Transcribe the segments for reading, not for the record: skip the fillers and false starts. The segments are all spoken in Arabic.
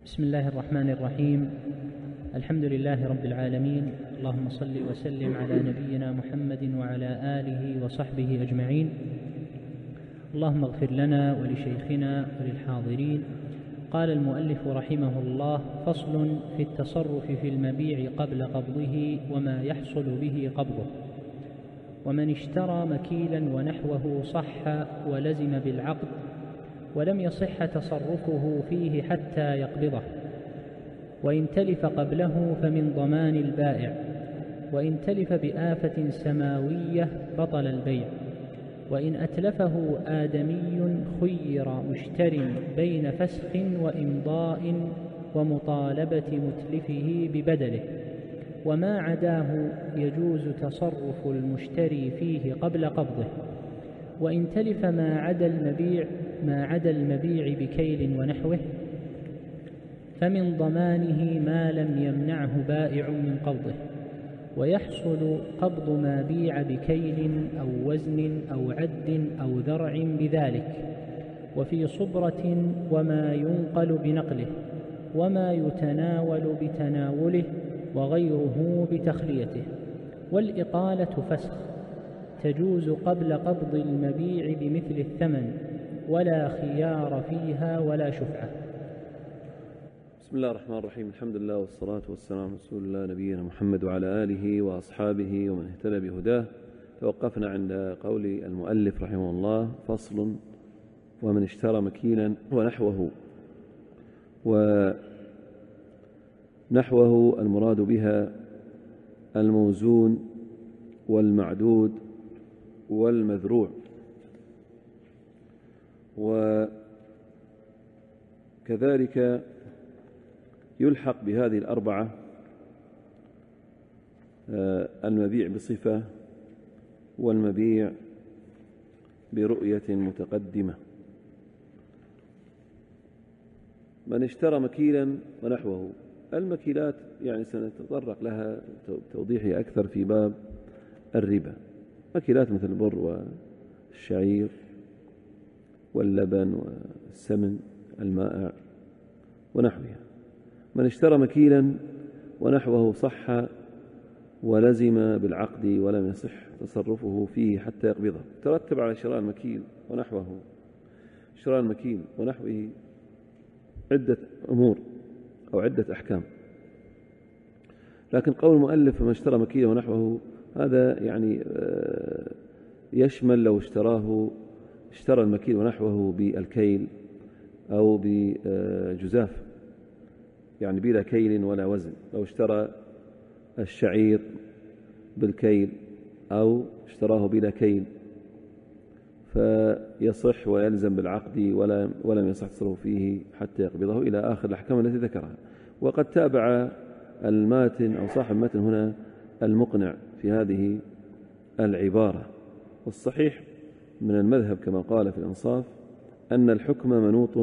بسم الله الرحمن الرحيم. الحمد لله رب العالمين، اللهم صل وسلم على نبينا محمد وعلى آله وصحبه أجمعين. اللهم اغفر لنا ولشيخنا وللحاضرين. قال المؤلف رحمه الله: فصل في التصرف في المبيع قبل قبضه وما يحصل به قبضه. ومن اشترى مكيلا ونحوه صح ولزم بالعقد، ولم يصح تصرفه فيه حتى يقبضه، وإن تلف قبله فمن ضمان البائع، وإن تلف بآفة سماوية بطل البيع، وإن أتلفه آدمي خير مشتر بين فسخ وإمضاء ومطالبة متلفه ببدله، وما عداه يجوز تصرف المشتري فيه قبل قبضه. وإن تلف ما عدا المبيع بكيل ونحوه فمن ضمانه ما لم يمنعه بائع من قبضه، ويحصل قبض ما بيع بكيل أو وزن أو عد أو ذرع بذلك، وفي صبرة وما ينقل بنقله، وما يتناول بتناوله، وغيره بتخليته. والإقالة فسخ تجوز قبل قبض المبيع بمثل الثمن، ولا خيار فيها ولا شفعة. بسم الله الرحمن الرحيم. الحمد لله والصلاة والسلام على رسول الله نبينا محمد وعلى آله وأصحابه ومن اهتدى بهداه. توقفنا عند قول المؤلف رحمه الله: فصل: ومن اشترى مكيلا ونحوه. ونحوه المراد بها الموزون والمعدود والمذروع. وكذلك يلحق بهذه الأربعة المبيع بصفة، والمبيع برؤية متقدمة. من اشترى مكيلا ونحوه، المكيلات يعني سنتطرق لها توضيحها أكثر في باب الربا. مكيلات مثل البر والشعير واللبن والسمن المائع ونحوها. من اشترى مكيلا ونحوه صح ولزم بالعقد ولم يصح تصرفه فيه حتى يقبضه. ترتب على شراء المكيل ونحوه، شراء المكيل ونحوه عدة أمور أو عدة أحكام، لكن قول المؤلف: من اشترى مكيلا ونحوه، هذا يعني يشمل لو اشترى المكيل ونحوه بالكيل أو بجزاف، يعني بلا كيل ولا وزن. لو اشترى الشعير بالكيل أو اشتراه بلا كيل فيصح ويلزم بالعقد ولم يصح تصرفه فيه حتى يقبضه، إلى آخر الأحكام التي ذكرها. وقد تابع الماتن أو صاحب الماتن هنا المقنع في هذه العبارة. والصحيح من المذهب كما قال في الإنصاف أن الحكم منوط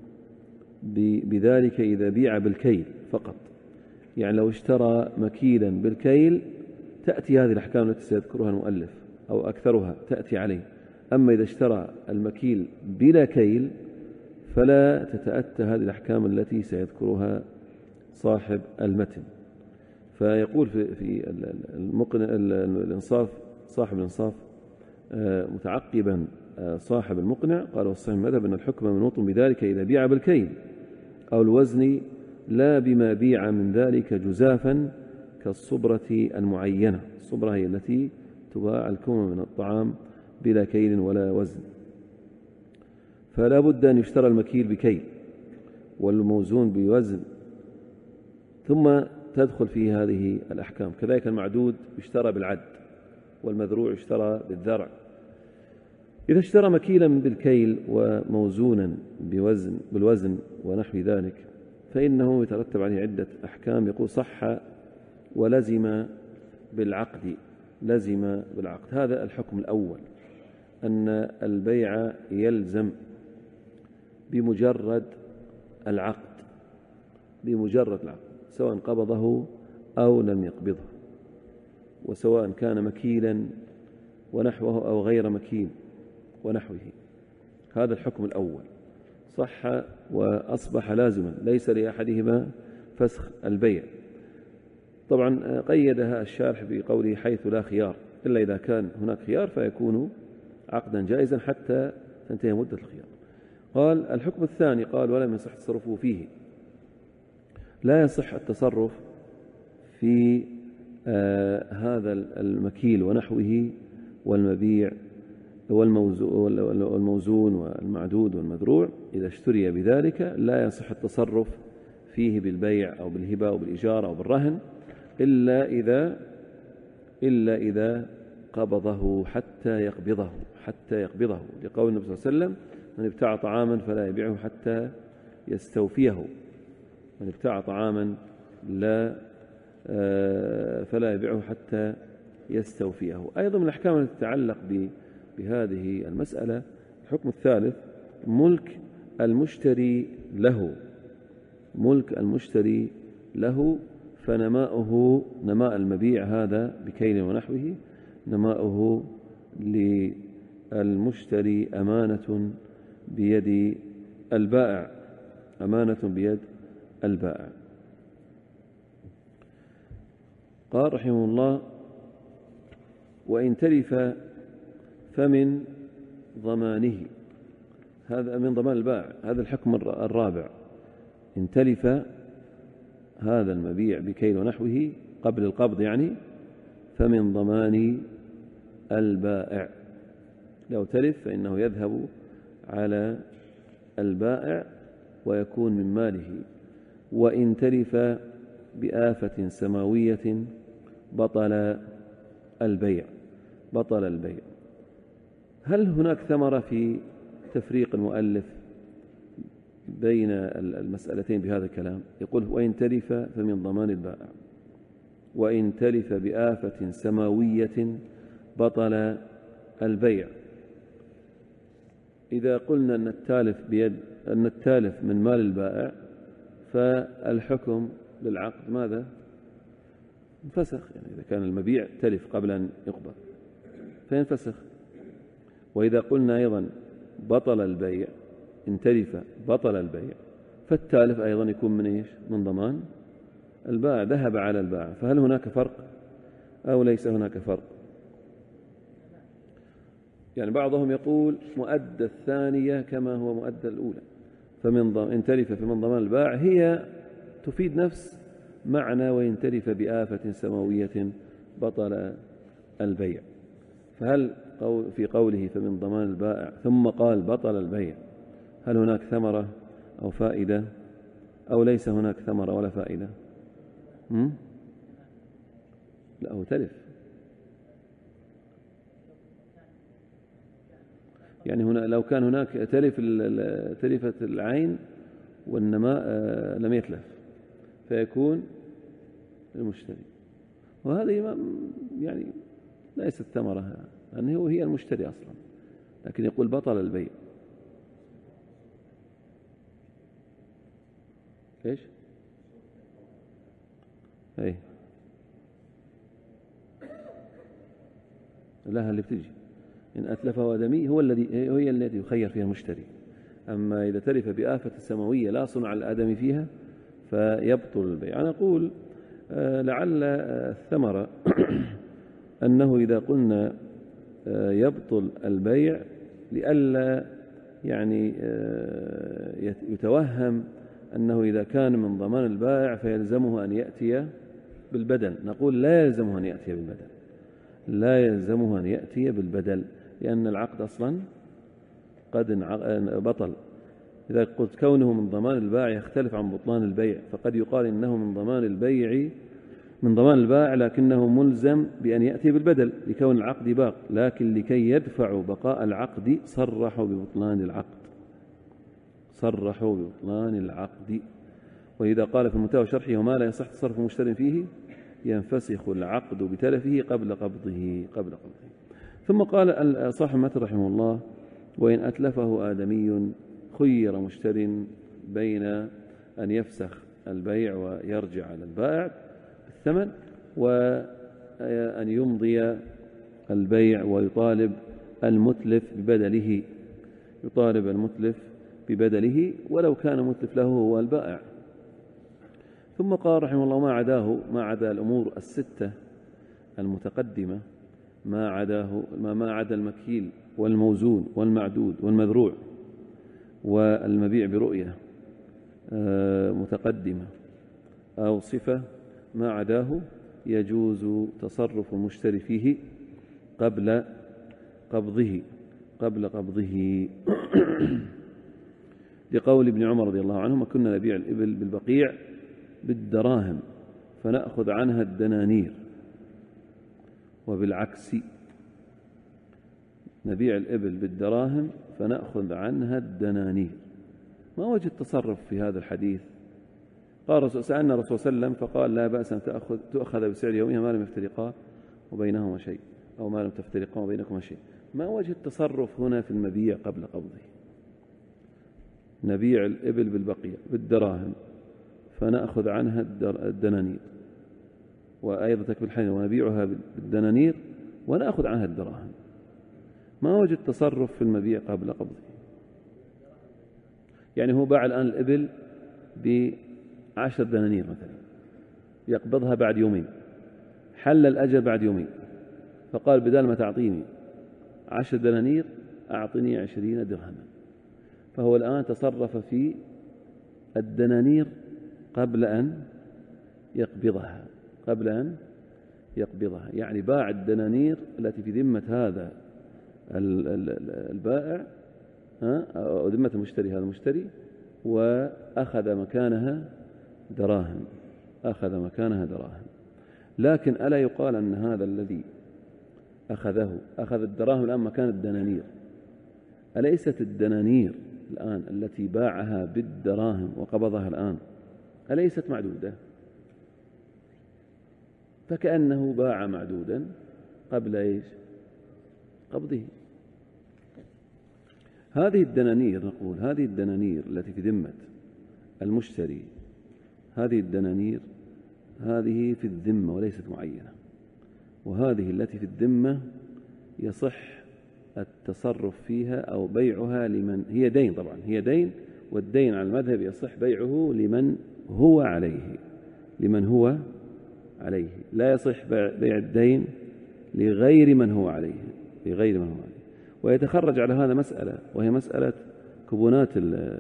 بذلك إذا بيع بالكيل فقط. يعني لو اشترى مكيلا بالكيل تأتي هذه الأحكام التي سيذكرها المؤلف أو أكثرها تأتي عليه. أما إذا اشترى المكيل بلا كيل فلا تتأتى هذه الأحكام التي سيذكرها صاحب المتن. فيقول في الإنصاف صاحب الإنصاف متعقبا صاحب المقنع، قال: والصحيح المذهب أن الحكم منوط بذلك إذا بيع بالكيل أو الوزن، لا بما بيع من ذلك جزافا كالصبرة المعينة. الصبرة هي التي تباع الكوم من الطعام بلا كيل ولا وزن. فلا بد أن يشترى المكيل بكيل والموزون بوزن، ثم تدخل في هذه الأحكام. كذلك المعدود يشترى بالعد، والمذروع يشترى بالذرع. إذا اشترى مكيلا بالكيل وموزونا بالوزن ونحو ذلك فإنه يترتب عليه عدة أحكام. يقول: صح ولزم بالعقد. لزم بالعقد، هذا الحكم الأول، أن البيع يلزم بمجرد العقد، سواء قبضه أو لم يقبضه، وسواء كان مكيلا ونحوه أو غير مكيل ونحوه. هذا الحكم الأول. صح وأصبح لازما، ليس لأحدهما فسخ البيع. طبعا قيدها الشارح بقوله حيث لا خيار، إلا إذا كان هناك خيار فيكون عقدا جائزا حتى تنتهي مدة الخيار. قال الحكم الثاني، قال ولم يصح التصرف فيه. لا يصح التصرف في هذا المكيل ونحوه والمبيع والموزون والمعدود والمذروع، إذا اشتري بذلك لا يصح التصرف فيه بالبيع أو بالهبة أو بالإجارة أو بالرهن إلا إذا قبضه حتى يقبضه لقول النبي صلى الله عليه وسلم من ابتاع طعاما فلا يبيعه حتى يستوفيه، من ابتاع طعاما فلا يبيعه حتى يستوفيه. أيضا من الأحكام التي تتعلق بهذه المسألة الحكم الثالث ملك المشتري له، فنماؤه نماء المبيع هذا بكيل ونحوه، نماؤه للمشتري أمانة بيد البائع. قال رحمه الله وإن تلف فمن ضمانه، هذا من ضمان البائع. هذا الحكم الرابع، إن تلف هذا المبيع بكيل ونحوه قبل القبض يعني فمن ضمان البائع. لو تلف فإنه يذهب على البائع ويكون من ماله. وإن تلف بآفة سماوية بطل البيع. هل هناك ثمرة في تفريق المؤلف بين المسألتين بهذا الكلام؟ يقول وإن تلف فمن ضمان البائع، وإن تلف بآفة سماوية بطل البيع. إذا قلنا أن التالف من مال البائع فالحكم للعقد ماذا؟ انفسخ، يعني إذا كان المبيع تلف قبل أن يقبض فينفسخ. وإذا قلنا أيضا بطل البيع، إن تلف بطل البيع، فالتالف أيضا يكون من إيش؟ من ضمان البائع، ذهب على البائع. فهل هناك فرق أو ليس هناك فرق؟ يعني بعضهم يقول مؤدى الثانية كما هو مؤدى الأولى، إن تلف فمن ضمان البائع هي تفيد نفس معنى وإن تلف بآفة سماوية بطل البيع. فهل في قوله فمن ضمان البائع ثم قال بطل البيع هل هناك ثمرة أو فائدة أو ليس هناك ثمرة ولا فائدة؟ لا، هو تلف، يعني هنا لو كان هناك تلفت العين والنماء لم يتلف فيكون المشتري، وهذه يعني ليست ثمرة لأنه هي المشتري أصلا، لكن يقول بطل البيع. إيش؟ أي لها اللي بتجي إن أتلفه آدمي هي التي يخير فيها المشتري. أما إذا تلف بآفة السماوية لا صنع الآدمي فيها فيبطل البيع. أنا أقول لعل الثمرة أنه إذا قلنا يبطل البيع لئلا يعني يتوهم أنه إذا كان من ضمان البائع فيلزمه أن يأتي بالبدل. نقول لا يلزمه أن يأتي بالبدل، لأن العقد أصلا قد بطل. إذا قلت كونه من ضمان البائع يختلف عن بطلان البيع، فقد يقال إنه من ضمان البائع لكنه ملزم بأن يأتي بالبدل لكون العقد باق، لكن لكي يدفعوا بقاء العقد صرحوا ببطلان العقد. وإذا قال في المنتهى شرحه وما لا يصح تصرف مشتر فيه ينفسخ العقد بتلفه قبل قبضه. ثم قال صاحب المتن رحمه الله وإن أتلفه آدمي خير مشتر بين أن يفسخ البيع ويرجع على البائع الثمن وأن يمضي البيع ويطالب المتلف ببدله ولو كان متلف له هو البائع. ثم قال رحمه الله: ما عدا الأمور الستة المتقدمة، ما عدا المكيل والموزون والمعدود والمذروع والمبيع برؤية متقدمة أو صفة، ما عداه يجوز تصرف المشتري فيه قبل قبضه لقول ابن عمر رضي الله عنهما: كنا نبيع الإبل بالبقيع بالدراهم فنأخذ عنها الدنانير، وبالعكس نبيع الإبل بالدراهم فنأخذ عنها الدنانير. ما وجه التصرف في هذا الحديث؟ سألنا الرسول صلى الله عليه وسلم فقال: لا بأس أن تؤخذ بسعر يومها ما لم يفترقا وبينهما شيء، أو ما لم تفترقا وبينكما شيء. ما وجه التصرف هنا في المبيع قبل قبضه؟ نبيع الإبل بالبقيع بالدراهم فنأخذ عنها الدنانير، وأيضا تكمل الحديث: ونبيعها بالدنانير ونأخذ عنها الدراهم. ما وجه التصرف في المبيع قبل قبضه؟ يعني هو باع الآن الإبل ب10 دنانير مثلا، يقبضها بعد يومين، حل الأجل بعد يومين، فقال: بدال ما تعطيني 10 دنانير أعطني 20 درهما. فهو الآن تصرف في الدنانير قبل أن يقبضها، يعني باع الدنانير التي في ذمة هذا البائع أو ذمة المشتري، هذا المشتري، وأخذ مكانها دراهم. لكن ألا يقال أن هذا الذي أخذ الدراهم الآن مكان الدنانير؟ أليست الدنانير الآن التي باعها بالدراهم وقبضها الآن أليست معدودة؟ فكأنه باع معدودا قبل قبضه. هذه الدنانير، نقول هذه الدنانير التي في ذمة المشتري، هذه الدنانير هذه في الذمة وليست معينة، وهذه التي في الذمة يصح التصرف فيها أو بيعها لمن هي دين. طبعا هي دين، والدين على المذهب يصح بيعه لمن هو عليه، لا يصح بيع الدين لغير من هو عليه. ويتخرج على هذا مسألة، وهي مسألة كوبونات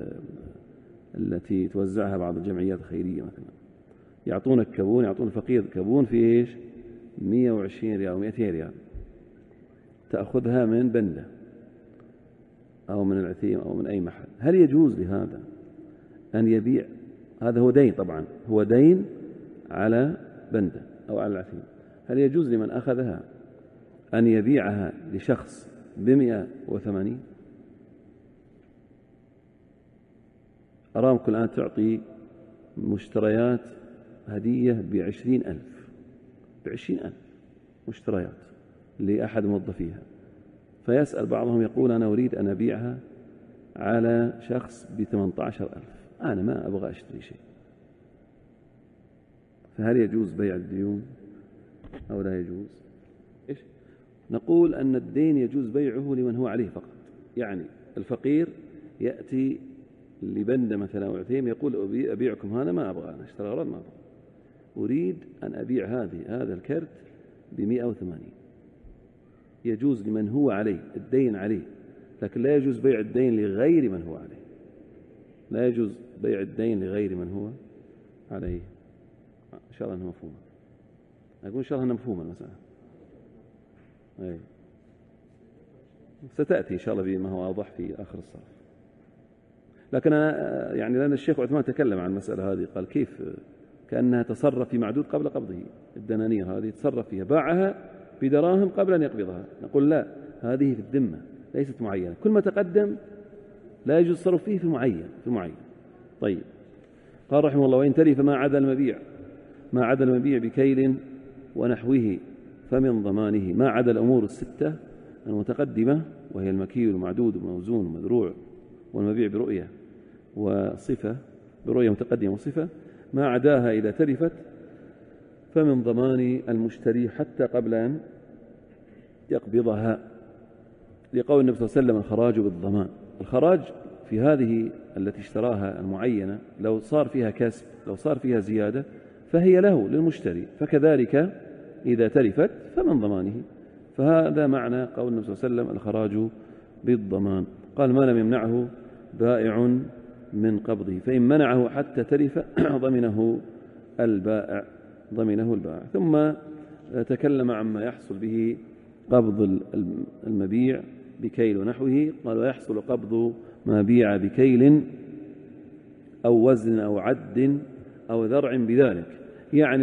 التي توزعها بعض الجمعيات الخيرية مثلا، يعطون الفقير كبون في 120 ريال أو 200 ريال، تأخذها من بندة أو من العثيم أو من أي محل. هل يجوز لهذا أن يبيع؟ هذا هو دين، طبعا هو دين على بندة أو على العثيم. هل يجوز لمن أخذها أن يبيعها لشخص ب180؟ أرامكو الآن تعطي مشتريات هدية ب20,000 مشتريات لأحد موظفيها، فيسأل بعضهم يقول: أنا أريد أن أبيعها على شخص ب18,000، أنا ما أبغى أشتري شيء. فهل يجوز بيع الديون أو لا يجوز؟ نقول أن الدين يجوز بيعه لمن هو عليه فقط. يعني الفقير يأتي لبندة مثلا أو عثيم يقول: أبيعكم هذا، ما أبغى، أنا أشتري أغراض ما أبغى، أريد أن أبيع هذا الكرت ب180. يجوز لمن هو عليه، الدين عليه، لكن لا يجوز بيع الدين لغير من هو عليه. إن شاء الله أنها مفهومة. أقول إن شاء الله أنها مفهومة المسألة. ستأتي إن شاء الله بما هو أوضح في آخر الصف. لكن أنا يعني لأن الشيخ عثمان تكلم عن المسألة هذه، قال كيف كأنها تصرف في معدود قبل قبضه. الدنانير هذه تصرف فيها، باعها بدراهم قبل أن يقبضها. نقول لا، هذه في الذمة ليست معينة، كل ما تقدم لا يجوز التصرف فيه في المعين. طيب، قال رحمه الله: وإن تلف ما عدا المبيع بكيل ونحوه فمن ضمانه. ما عدا الأمور الستة المتقدمة، وهي المكيل والمعدود والموزون والمذروع والمبيع برؤية متقدمة وصفة، ما عداها إذا تلفت فمن ضمان المشتري حتى قبل أن يقبضها، لقول النبي صلى الله عليه وسلم: الخراج بالضمان. الخراج في هذه التي اشتراها المعينة لو صار فيها كسب، لو صار فيها زيادة، فهي له للمشتري، فكذلك إذا تلفت فمن ضمانه. فهذا معنى قول النبي صلى الله عليه وسلم الخراج بالضمان. قال ما لم يمنعه بائع من قبضه، فإن منعه حتى تلف ضمنه البائع. ثم تكلم عما يحصل به قبض المبيع بكيل ونحوه. قال ويحصل قبض ما بيع بكيل أو وزن أو عد أو ذرع بذلك. يعني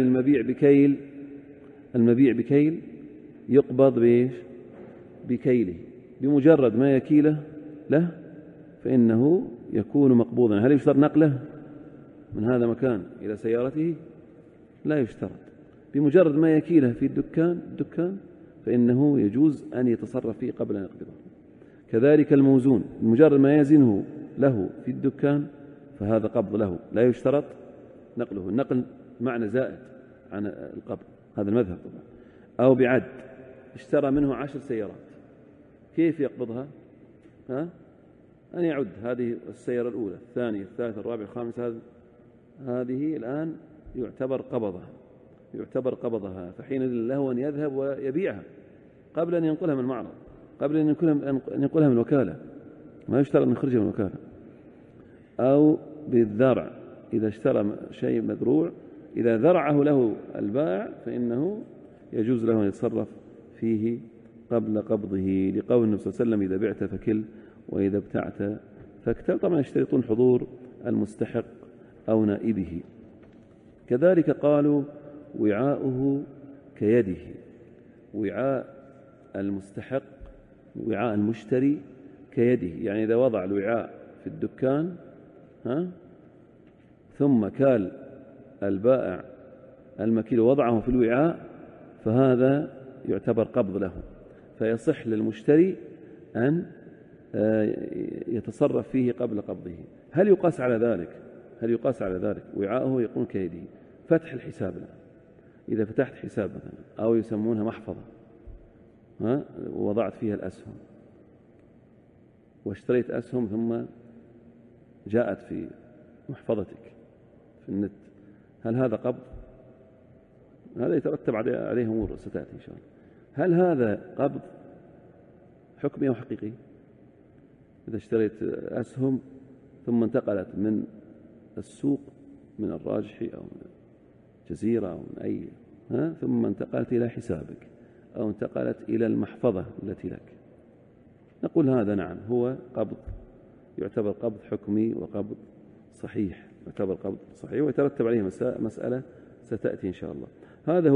المبيع بكيل يقبض بإيش؟ بكيله، بمجرد ما يكيله له فإنه يكون مقبوضا. هل يشترط نقله من هذا مكان إلى سيارته؟ لا يشترط. بمجرد ما يكيله في الدكان فإنه يجوز أن يتصرف فيه قبل أن يقبضه. كذلك الموزون، بمجرد ما يزنه له في الدكان فهذا قبض له، لا يشترط نقله. النقل معنى زائد عن القبض، هذا المذهب طبعا. أو بعد، اشترى منه 10 سيارات، كيف يقبضها؟ أن يعد هذه السيارة الأولى، الثانية، الثالثة، الرابعة، الخامسة، هذه الآن يعتبر قبضها، فحينئذ له أن يذهب ويبيعها قبل أن ينقلها من المعرض، قبل أن ينقلها من الوكالة، ما يشترط أن يخرجها من الوكالة. أو بالذرع، إذا اشترى شيء مذروع إذا ذرعه له البائع فإنه يجوز له أن يتصرف فيه قبل قبضه، لقول النبي صلى الله عليه وسلم إذا بعت فكل وإذا ابتعت فاكتل. طبعا يشترطون حضور المستحق أو نائبه. كذلك قالوا وعاؤه كيده، وعاء المستحق وعاء المشتري كيده. يعني إذا وضع الوعاء في الدكان ثم كال البائع المكيل وضعه في الوعاء فهذا يعتبر قبض له، فيصح للمشتري أن يتصرف فيه قبل قبضه. هل يقاس على ذلك؟ وعاءه يكون كيده. فتح الحساب الآن، إذا فتحت حساب مثلا أو يسمونها محفظة ووضعت فيها الأسهم واشتريت أسهم ثم جاءت في محفظتك في النت، هل هذا قبض؟ هذا يترتب عليه أمور ستأتي إن شاء الله. هل هذا قبض حكمي أو حقيقي؟ إذا اشتريت أسهم ثم انتقلت من السوق، من الراجحي أو من الجزيرة أو من أي ثم انتقلت إلى حسابك أو انتقلت إلى المحفظة التي لك، نقول هذا نعم هو قبض، يعتبر قبض حكمي وقبض صحيح، ويترتب عليه مسألة ستأتي إن شاء الله. هذا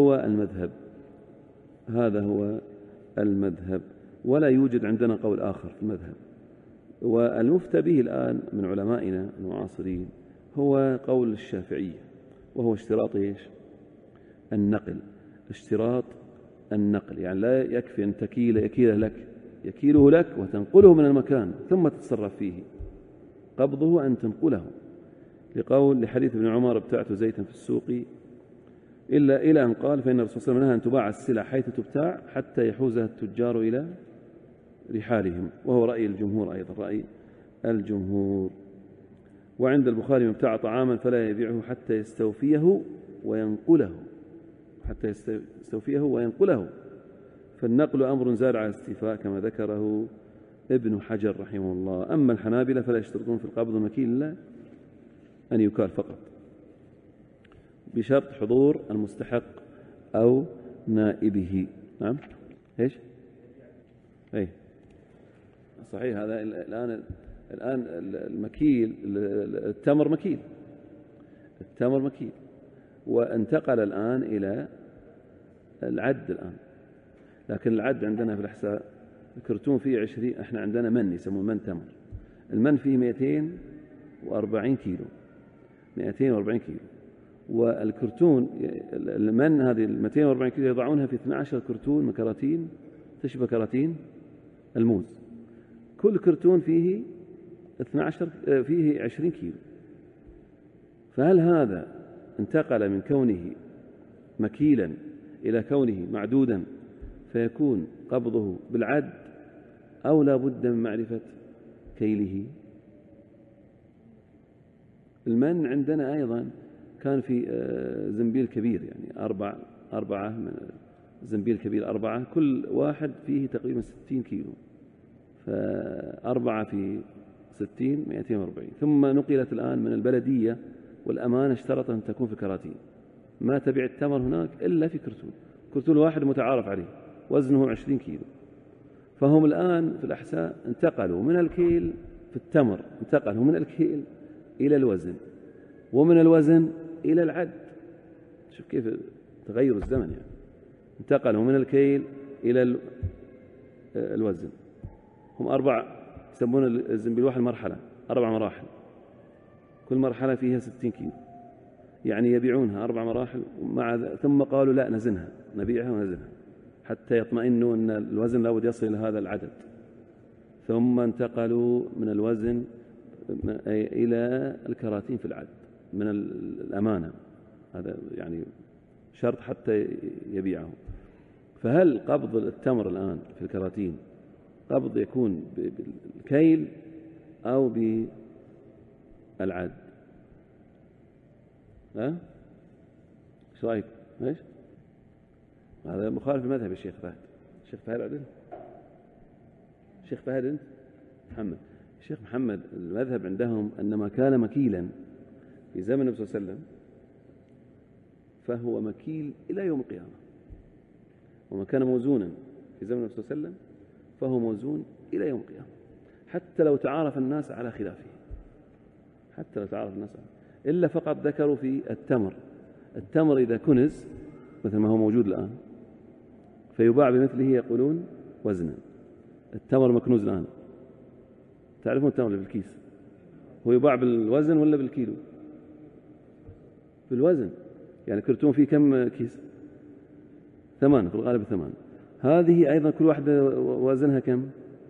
هو المذهب، ولا يوجد عندنا قول آخر في المذهب. والمفتى به الآن من علمائنا المعاصرين هو قول الشافعية، وهو اشتراط النقل. يعني لا يكفي أن يكيله لك وتنقله من المكان ثم تتصرف فيه، قبضه أن تنقله، لحديث ابن عمر ابتعت زيتا في السوق إلى أن قال فإن الرسول صلى الله عليه وسلم نهى أن تباع السلع حيث تبتاع حتى يحوزها التجار إلى رحالهم، وهو رأي الجمهور أيضا، رأي الجمهور. وعند البخاري من ابتاع طعاما فلا يبيعه حتى يستوفيه وينقله، فالنقل أمر زاد على الاستيفاء كما ذكره ابن حجر رحمه الله. أما الحنابلة فلا يشترطون في القبض المكيل إلا أن يكال فقط بشرط حضور المستحق أو نائبه. نعم إيش؟ أي صحيح. هذا الآن المكيل، التمر مكيل، وانتقل الآن إلى العد الآن. لكن العد عندنا في الإحساء الكرتون فيه 20، احنا عندنا من يسمون من تمر، المن فيه 240 كيلو، والكرتون المن هذه 240 كيلو يضعونها في 12 كرتون من كراتين تشبه كراتين الموز، كل كرتون فيه 20 كيلو. فهل هذا انتقل من كونه مكيلا إلى كونه معدودا فيكون قبضه بالعد، أو لا بد من معرفة كيله؟ المن عندنا أيضا كان في زنبيل كبير، يعني أربعة من زنبيل كبير، 4 كل واحد فيه تقريبا 60 كيلو، ف4 في 60 240. ثم نقلت الآن من البلدية، والأمانة اشترط أن تكون في كراتين، ما تبيع التمر هناك إلا في كرتون واحد متعارف عليه وزنه 20 كيلو. فهم الآن في الأحساء انتقلوا من الكيل في التمر، انتقلوا من الكيل إلى الوزن، ومن الوزن إلى العد. شوف كيف تغير الزمن، يعني انتقلوا من الكيل إلى الوزن. هم 4 يسمون الزنبيل واحد مرحلة، 4 مراحل، كل مرحلة فيها 60 كيلو، يعني يبيعونها 4 مراحل. ثم قالوا لا نزنها، نبيعها ونزنها حتى يطمئنوا أن الوزن لابد يصل إلى هذا العدد. ثم انتقلوا من الوزن إلى الكراتين في العد من الأمانة، هذا يعني شرط حتى يبيعه. فهل قبض التمر الآن في الكراتين قبض يكون بالكيل أو بالعد؟ ايش رايك؟ ايش؟ هذا مخالف المذهب الشيخ فهد. الشيخ فهد عدل؟ الشيخ فهد انت؟ محمد. الشيخ محمد المذهب عندهم ان ما كان مكيلا في زمن النبي صلى الله عليه وسلم فهو مكيل الى يوم القيامه، وما كان موزونا في زمن النبي صلى الله عليه وسلم فهو موزون الى يوم القيامه، حتى لو تعارف الناس على خلافه، حتى لو تعارف الناس إلا فقط ذكروا في التمر إذا كنز مثل ما هو موجود الآن فيباع بمثله يقولون وزنا. التمر مكنوز الآن، تعرفون التمر اللي بالكيس هو يباع بالوزن ولا بالكيلو؟ بالوزن، يعني كرتون فيه كم كيس؟ 8 في الغالب 8. هذه أيضا كل واحدة وزنها كم؟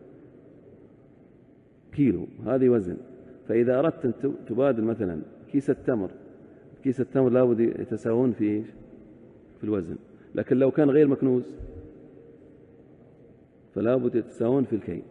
كيلو، هذه وزن. فإذا أردت أن تبادل مثلا كيس التمر لابد يتساوون في الوزن، لكن لو كان غير مكنوز فلابد يتساوون في الكيل،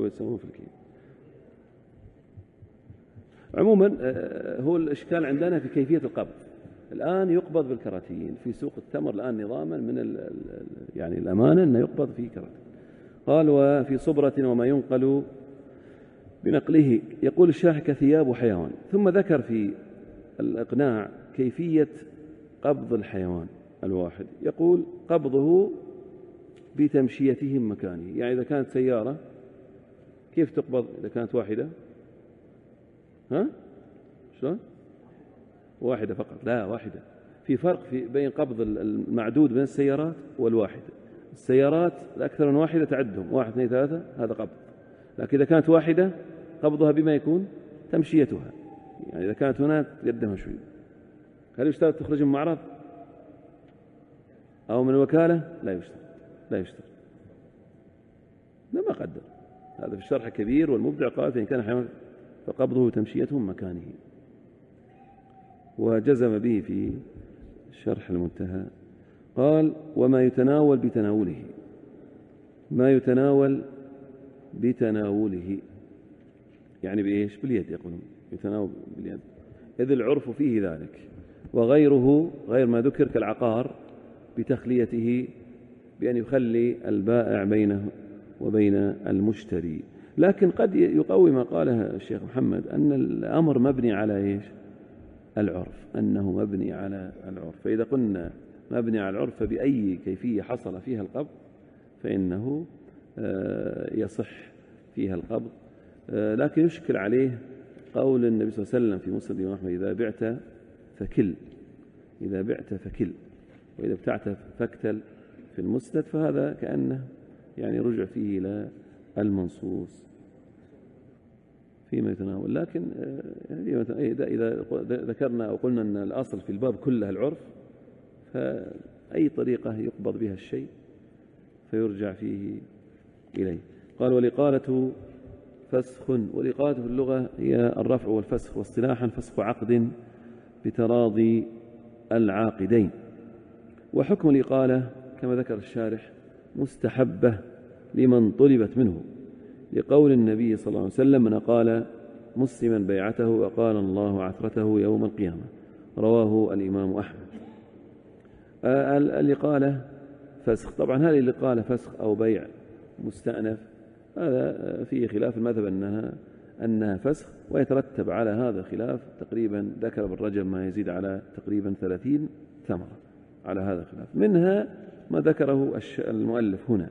عموما هو الإشكال عندنا في كيفية القبض. الآن يقبض بالكراتين في سوق التمر الآن نظاما من يعني الأمانة أنه يقبض في كراتين. قال وفي صبرة وما ينقل بنقله. يقول الشارح كثياب وحيوان. ثم ذكر في الإقناع كيفية قبض الحيوان الواحد. يقول قبضه بتمشيته من مكانه، يعني إذا كانت سيارة كيف تقبض إذا كانت واحدة؟ شلون؟ واحدة فقط؟ لا، واحدة. في فرق بين قبض المعدود من السيارات والواحدة. السيارات الأكثر من واحدة تعدهم 1 2 3 هذا قبض، لكن إذا كانت واحدة قبضها بما يكون تمشيتها، يعني إذا كانت هنا تقدمها شوي. هل يشترط تخرج من معرض أو من وكالة؟ لا يشترط. لما قدر هذا في الشرح كبير، والمبدع قال فإن كان حيوان فقبضه تمشيته من مكانه، وجزم به في الشرح المنتهى. قال وما يتناول بتناوله، ما يتناول بتناوله يعني بإيش؟ باليد. يقولون يتناول باليد، إذ العرف فيه ذلك، وغيره غير ما ذكر كالعقار بتخليته بأن يخلي البائع بينه وبين المشتري. لكن قد يقوي ما قاله الشيخ محمد أن الأمر مبني على إيش؟ العرف، أنه مبني على العرف. فإذا قلنا مبني على العرف فبأي كيفية حصل فيها القبض فإنه يصح فيها القبض. لكن يشكل عليه قول النبي صلى الله عليه وسلم في مسند الإمام أحمد إذا بعت فكل، وإذا ابتعت فاكتل في المسند، فهذا كأنه يعني رجع فيه إلى المنصوص فيما يتناول. لكن إذا ذكرنا أو قلنا أن الأصل في الباب كله العرف، فأي طريقة يقبض بها الشيء فيرجع فيه إليه. قال والإقالة فسخ، والإقالة في اللغة هي الرفع والفسخ، واصطلاحا فسخ عقد بتراضي العاقدين. وحكم الإقالة كما ذكر الشارح مستحبة لمن طلبت منه، لقول النبي صلى الله عليه وسلم من قال مسلما بيعته وقال الله عثرته يوم القيامة. رواه الإمام أحمد. الإقالة فسخ. طبعا هل الإقالة فسخ أو بيع مستأنف؟ هذا فيه خلاف المذهب أنها فسخ، ويترتب على هذا الخلاف تقريبا ذكر ابن رجب ما يزيد على تقريبا 30 ثمرة على هذا الخلاف، منها ما ذكره المؤلف هنا.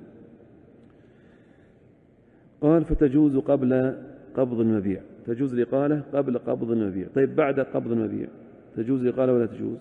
قال فتجوز قبل قبض المبيع، تجوز الإقالة قبل قبض المبيع. طيب بعد قبض المبيع تجوز الإقالة ولا تجوز؟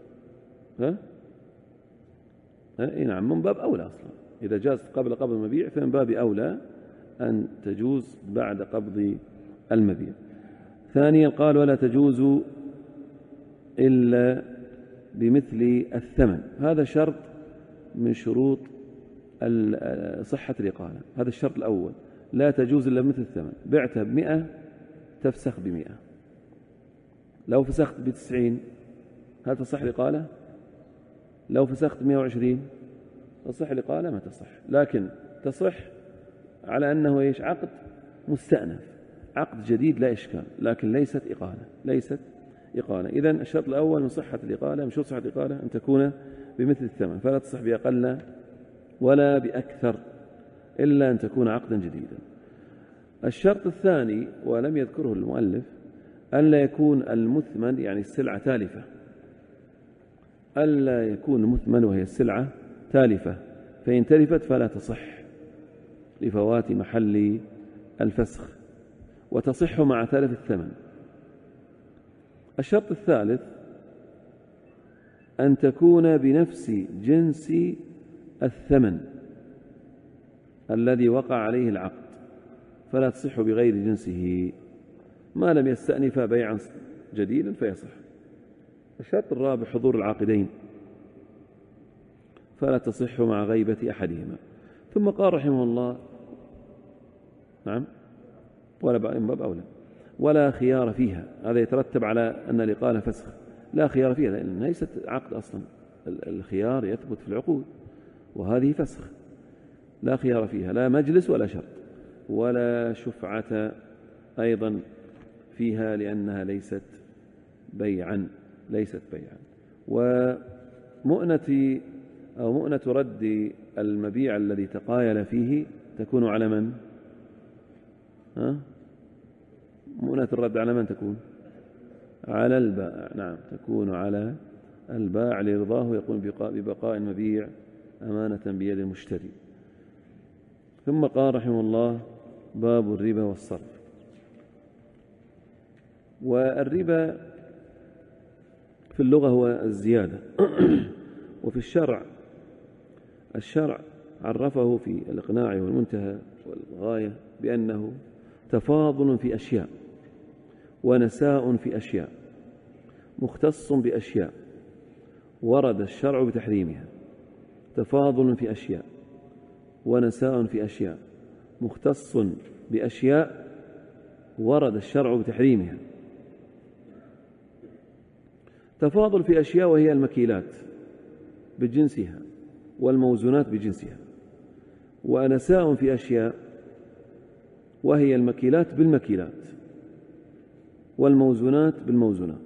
نعم، من باب أولى أصلا. إذا جاز قبل قبض المبيع فمن باب أولى أن تجوز بعد قبض المبيع. ثانيا قال ولا تجوز إلا بمثل الثمن. هذا شرط من شروط صحة الإقالة. هذا الشرط الأول، لا تجوز إلا بمثل الثمن. بعتها ب100 تفسخ ب100. لو فسخت ب90 هل تصح الإقالة؟ لو فسخت 120 تصح الإقالة؟ ما تصح. لكن تصح على أنه إيش؟ عقد مستأنف، عقد جديد لا إشكال، لكن ليست إقالة. إذن الشرط الأول من صحة الإقالة، من شروط صحة الإقالة أن تكون بمثل الثمن، فلا تصح بأقل ولا بأكثر إلا أن تكون عقدا جديدا. الشرط الثاني ولم يذكره المؤلف ألا يكون المثمن يعني السلعة تالفة، ألا يكون المثمن وهي السلعة تالفة، فإن تلفت فلا تصح لفوات محل الفسخ، وتصح مع تلف الثمن. الشرط الثالث أن تكون بنفس جنس الثمن الذي وقع عليه العقد، فلا تصح بغير جنسه، ما لم يستأنف بيعا جديدا فيصح. الشرط الرابع حضور العاقدين، فلا تصح مع غيبة أحدهما. ثم قال رحمه الله نعم ولا باب أولى ولا خيار فيها. هذا يترتب على أن الإقالة فسخ، لا خيار فيها لأن ليست عقد أصلا، الخيار يثبت في العقود، وهذه فسخ لا خيار فيها، لا مجلس ولا شرط ولا شفعة أيضا فيها لأنها ليست بيعا. ومؤنة أو مؤنة رد المبيع الذي تقايل فيه تكون على من؟ مؤنة الرد على من تكون؟ على البائع. نعم، تكون على البائع لرضاه، يقول ببقاء المبيع أمانة بيد المشتري. ثم قال رحمه الله باب الربا والصرف. والربا في اللغة هو الزيادة، وفي الشرع عرفه في الإقناع والمنتهى والغاية بأنه تفاضل في أشياء ونساء في أشياء، مختص بأشياء ورد الشرع بتحريمها. تفاضل في أشياء ونساء في أشياء، مختص بأشياء ورد الشرع بتحريمها. تفاضل في أشياء وهي المكيلات بجنسها والموزونات بجنسها، ونساء في أشياء وهي المكيلات بالمكيلات والموزونات بالموزونات.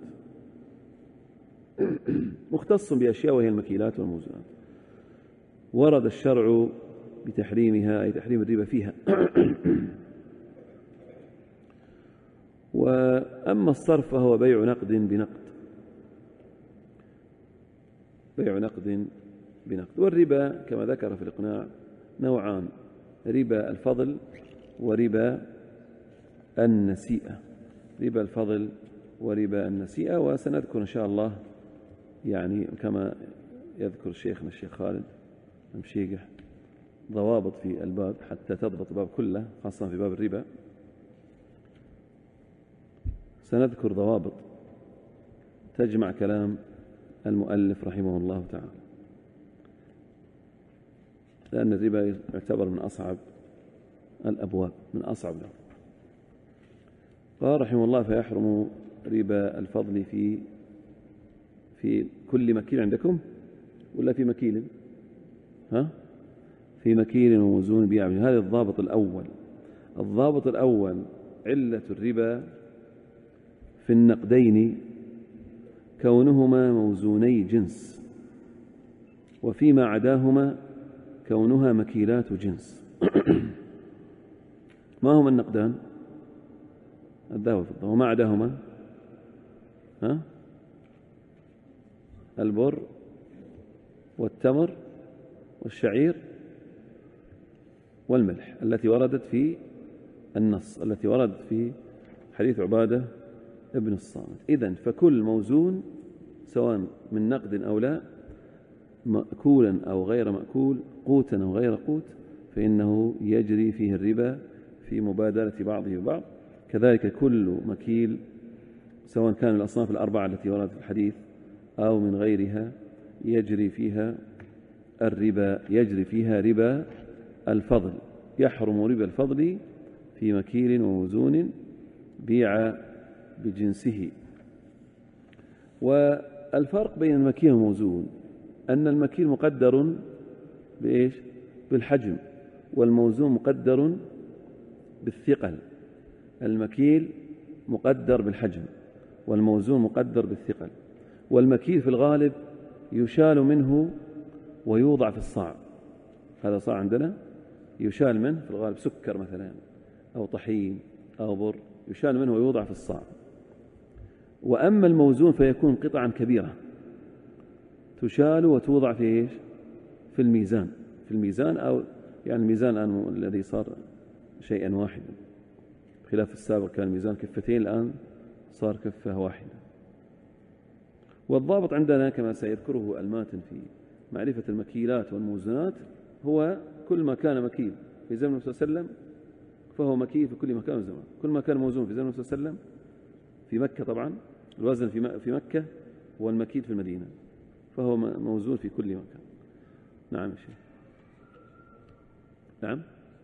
مختص بأشياء وهي المكيلات والموزونات ورد الشرع بتحريمها، أي تحريم الربا فيها. وأما الصرف فهو بيع نقد بنقد، بيع نقد بنقد. والربا كما ذكر في الإقناع نوعان: ربا الفضل وربا النسيئة. ربا الفضل وربا النسيئة، وسنذكر إن شاء الله يعني كما يذكر شيخنا الشيخ خالد المشيقح ضوابط في الباب حتى تضبط الباب كله، خاصة في باب الربا سنذكر ضوابط تجمع كلام المؤلف رحمه الله تعالى، لأن الربا يعتبر من أصعب الأبواب، من أصعب الأبواب. قال رحمه الله فيحرم ربا الفضل في كل مكيل عندكم ولا في مكيل؟ في مكيل وموزون بيع. هذا الضابط الأول. الضابط الأول علة الربا في النقدين كونهما موزوني جنس، وفيما عداهما كونها مكيلات جنس. ما هما النقدان؟ الذهب والفضة. وما عداهما البر والتمر والشعير والملح التي وردت في النص، التي وردت في حديث عبادة ابن الصامت. إذن فكل موزون سواء من نقد أو لا، مأكولا أو غير مأكول، قوتا أو غير قوت، فإنه يجري فيه الربا في مبادلة بعضه ببعض. كذلك كل مكيل سواء كان من الأصناف الأربعة التي وردت في الحديث أو من غيرها يجري فيها الربا، يجري فيها ربا الفضل. يحرم ربا الفضل في مكيل وموزون بيع بجنسه. والفرق بين المكيل والموزون أن المكيل مقدر بإيش؟ بالحجم، والموزون مقدر بالثقل. المكيل مقدر بالحجم والموزون مقدر بالثقل. والمكيل في الغالب يشال منه ويوضع في الصاع. هذا صاع عندنا يشال منه في الغالب سكر مثلا أو طحين أو بر، يشال منه ويوضع في الصاع. وأما الموزون فيكون قطعا كبيرة تشال وتوضع في إيش؟ في الميزان. في الميزان، أو يعني الميزان الآن الذي صار شيئا واحدا، خلاف السابق كان الميزان كفتين، الآن صار كفة واحدة. والضابط عندنا كما سيذكره الماتن في معرفة المكيلات والموزنات هو كل ما كان مكيل في زمن النبي صلى الله عليه وسلم فهو مكيل في كل مكان وزمان. كل ما كان موزون في زمن النبي صلى الله عليه وسلم في مكة، طبعا الوزن في مكة والمكيل في المدينة، فهو موزون في كل مكان. نعم يا شيخ. نعم،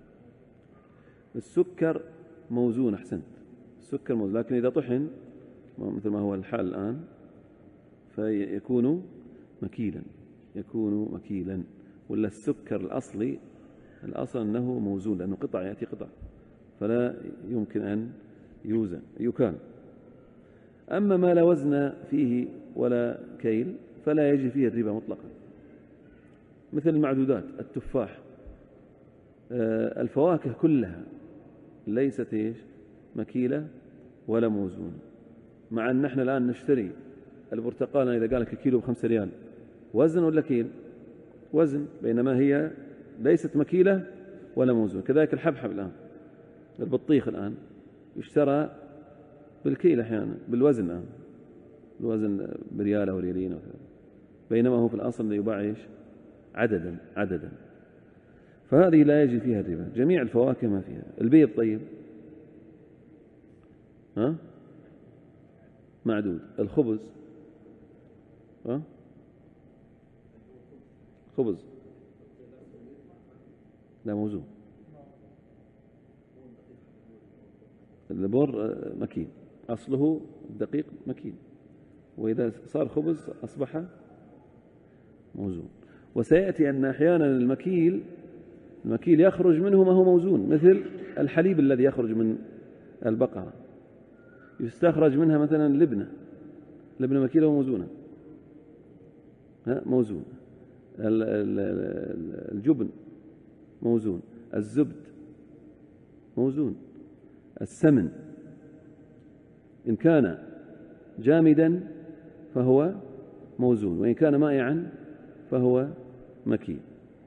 السكر موزون، أحسنت، السكر موزون، لكن إذا طحن مثل ما هو الحال الآن فيكون مكيلا، يكون مكيلا. ولا السكر الأصل أنه موزون، لأنه قطع، يأتي قطع، فلا يمكن أن يوزن، يكال. أما ما لا وزن فيه ولا كيل فلا يجري فيه الربا مطلقا، مثل المعدودات، التفاح، الفواكه كلها ليست إيش؟ مكيلة ولا موزونة. مع أن نحن الآن نشتري البرتقال إذا قال لك الكيلو ب5 ريال، وزن ولا كيل؟ وزن، بينما هي ليست مكيلة ولا موزونة. كذلك الحبحب الآن، البطيخ الآن يشترى بالكيل أحيانا، بالوزن الآن، الوزن بريال أو ريالين أو ثلاثة، بينما هو في الأصل يباع إيش؟ عددا. فهذه لا يجري فيها الربا. جميع الفواكه ما فيها. البيض طيب معدود. الخبز خبز لا موزون. البر مكين، أصله الدقيق مكين، وإذا صار خبز أصبح موزون. وسيأتي أن أحيانا المكيل يخرج منه ما هو موزون، مثل الحليب الذي يخرج من البقرة، يستخرج منها مثلا لبنة مكيلة وموزونة، موزون. الجبن موزون، الزبد موزون، السمن إن كان جامدا فهو موزون، وإن كان مائعا فهو مكيل.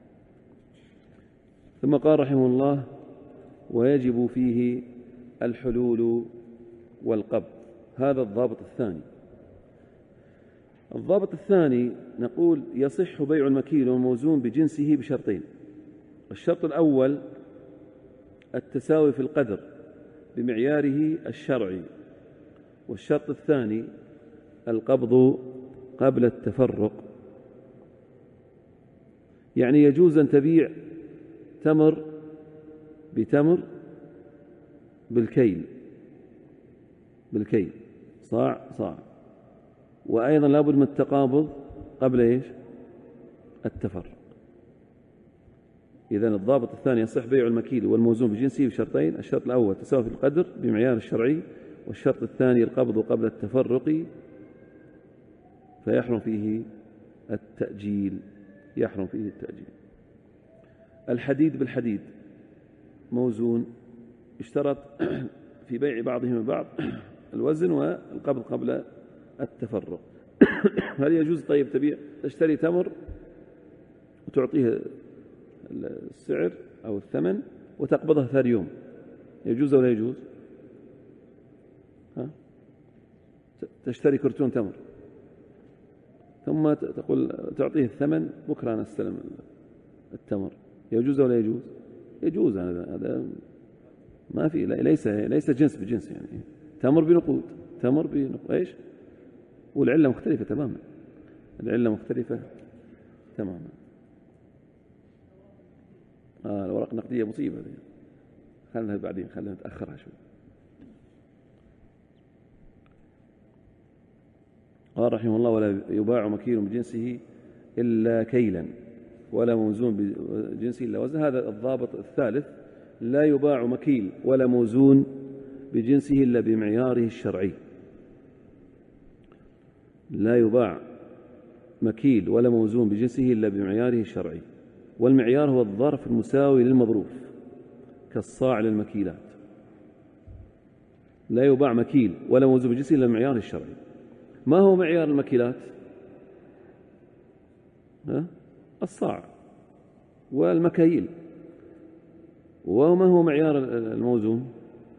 ثم قال رحمه الله: ويجب فيه الحلول والقبض. هذا الضابط الثاني. الضابط الثاني نقول: يصح بيع المكيل والموزون بجنسه بشرطين. الشرط الأول التساوي في القدر بمعياره الشرعي، والشرط الثاني القبض قبل التفرق. يعني يجوز أن تبيع تمر بتمر بالكيل صاع، وأيضا لابد من التقابض قبل إيش؟ التفرق. إذن الضابط الثاني: يصح بيع المكيل والموزون بجنسه بشرطين. الشرط الأول تساوي في القدر بمعيار الشرعي، والشرط الثاني القبض قبل التفرق فيحرم فيه التأجيل، يحرم فيه التأجيل. الحديد بالحديد موزون، اشترط في بيع بعضهم البعض الوزن والقبض قبل التفرق. هل يجوز طيب تشتري تمر وتعطيه السعر أو الثمن وتقبضه ثاني يوم، يجوز ولا يجوز؟ تشتري كرتون تمر ثم تقول تعطيه الثمن بكرة أنا أستلم التمر، يجوز ولا يجوز؟ يجوز. هذا ما في، ليس جنس بجنس، يعني تمر بنقود، تمر بنقود ايش؟ والعلة مختلفة تماما، العلة مختلفة تماما. الورق النقدية مصيبة دي. خلنا بعدين، خلنا نتأخرها شوي. قال رحمه الله: ولا يباع مكيل بجنسه إلا كيلا، ولا موزون بجنسه إلا وزن. هذا الضابط الثالث: لا يباع مكيل ولا موزون بجنسه إلا بمعياره الشرعي. لا يباع مكيل ولا موزون بجنسه إلا بمعياره الشرعي، والمعيار هو الظرف المساوي للمظروف كالصاع للمكيلات. لا يباع مكيل ولا موزون بجنسه إلا بمعياره الشرعي. ما هو معيار المكيلات؟ الصاع والمكاييل. وما هو معيار الموزون؟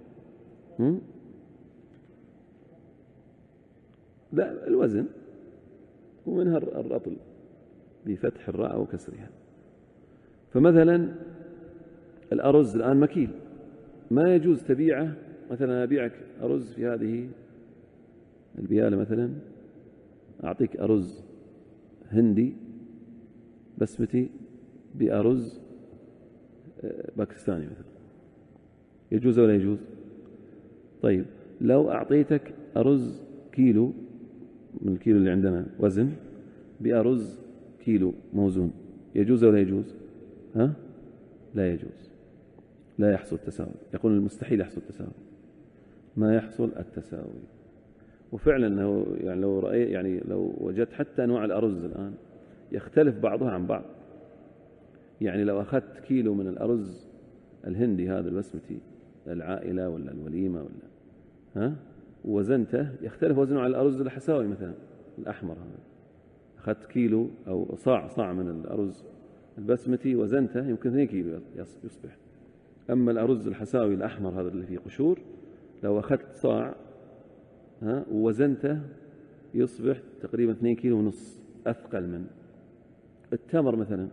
لا، الوزن، ومنها الرطل بفتح الراء وكسرها. فمثلا الأرز الآن مكيل، ما يجوز تبيعه. مثلا أبيعك أرز في هذه البيالة، مثلا أعطيك أرز هندي بسمتي بأرز باكستاني مثلا، يجوز ولا يجوز؟ طيب لو أعطيتك أرز كيلو من الكيلو اللي عندنا وزن بأرز كيلو موزون، يجوز ولا يجوز؟ لا يجوز، لا يحصل التساوي. يقول المستحيل يحصل التساوي، ما يحصل التساوي. وفعلا لو وجدت حتى أنواع الأرز الآن يختلف بعضها عن بعض. يعني لو أخذت كيلو من الأرز الهندي هذا البسمتي العائلة ولا الوليمة ولا ووزنته، يختلف وزنه على الأرز الحساوي مثلا الأحمر هذا. أخذت كيلو أو صاع من الأرز البسمتي وزنته يمكن 2 كيلو يصبح. أما الأرز الحساوي الأحمر هذا اللي فيه قشور، لو أخذت صاع ووزنته يصبح تقريبا 2 كيلو ونص، أثقل من التمر مثلا.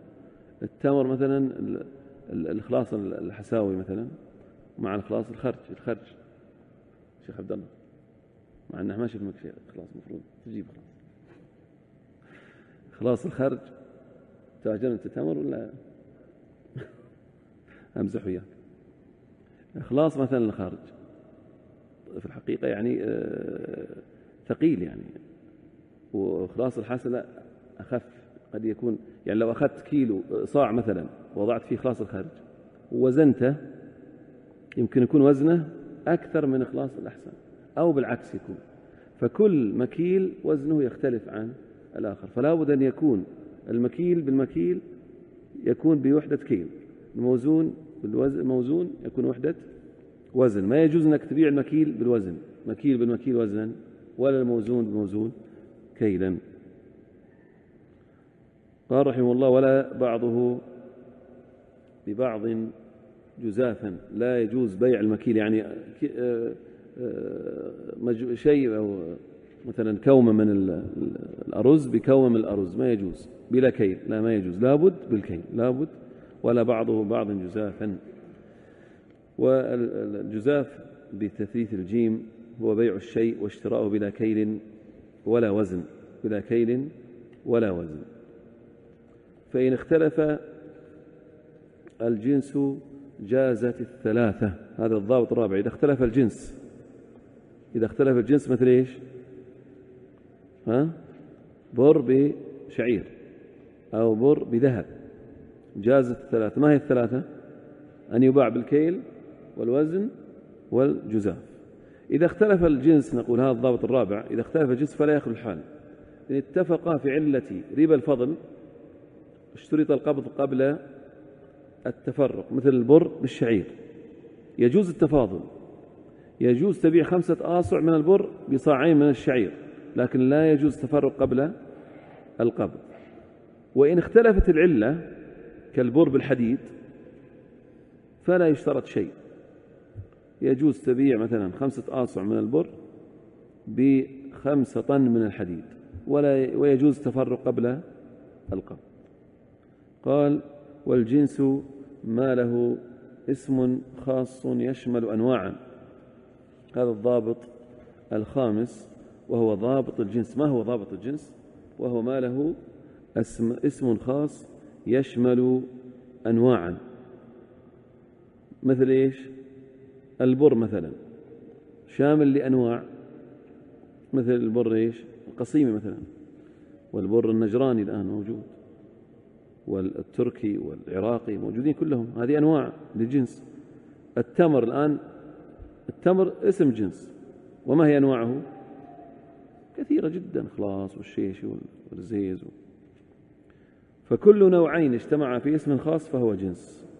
الخلاص الحساوي مثلا مع الخلاص الخرج شيخ عبد الله، مع انه ما شفنا شيء خلاص، المفروض تجيب خلاص الخرج. تاجر انت تمر ولا امزح وياك؟ خلاص مثلا الخارج في الحقيقة يعني ثقيل يعني، وخلاص الحاسة لا أخف. قد يكون يعني لو أخذت كيلو صاع مثلا ووضعت فيه خلاص الخارج ووزنته، يمكن يكون وزنه أكثر من خلاص الأحسن، أو بالعكس يكون. فكل مكيل وزنه يختلف عن الآخر، فلا بد أن يكون المكيل بالمكيل يكون بوحدة كيل، الموزون بالموزون يكون وحدة وزن. ما يجوز أنك تبيع المكيل بالوزن، مكيل بالمكيل وزنا، ولا الموزون بالموزون كيلا. قال رحمه الله: ولا بعضه ببعض جزافا. لا يجوز بيع المكيل، يعني شيء أو مثلا كومة من الأرز بكومة من الأرز، ما يجوز بلا كيل، لا ما يجوز، لابد بالكيل، لابد. ولا بعضه بعض جزافا. والجزاف بتثليث الجيم هو بيع الشيء واشتراؤه بلا كيل ولا وزن، بلا كيل ولا وزن. فإن اختلف الجنس جازت الثلاثة. هذا الضابط الرابع: إذا اختلف الجنس مثل إيش؟ بر بشعير أو بر بذهب، جازت الثلاثة. ما هي الثلاثة؟ أن يباع بالكيل والوزن والجزاف. إذا اختلف الجنس، نقول هذا الضابط الرابع، إذا اختلف الجنس فلا يخلو الحال. إن اتفقا في علة ربا الفضل اشترط القبض قبل التفرق، مثل البر بالشعير يجوز التفاضل، يجوز تبيع 5 آصع من البر بصاعين من الشعير، لكن لا يجوز التفرق قبل القبض. وإن اختلفت العلة كالبر بالحديد فلا يشترط شيء، يجوز تبيع مثلا 5 آصع من البر ب5 طن من الحديد، ويجوز التفرق قبل القبض. قال: والجنس ما له اسم خاص يشمل أنواعا. هذا الضابط الخامس، وهو ضابط الجنس. ما هو ضابط الجنس؟ وهو ما له اسم خاص يشمل أنواعا. مثل إيش؟ البر مثلا شامل لأنواع، مثل البر إيش؟ القصيمي مثلا، والبر النجراني الآن موجود، والتركي والعراقي موجودين كلهم، هذه أنواع للجنس. التمر الآن، التمر اسم جنس، وما هي أنواعه؟ كثيرة جدا، خلاص والشيش والزيز. فكل نوعين اجتمع في اسم خاص فهو جنس.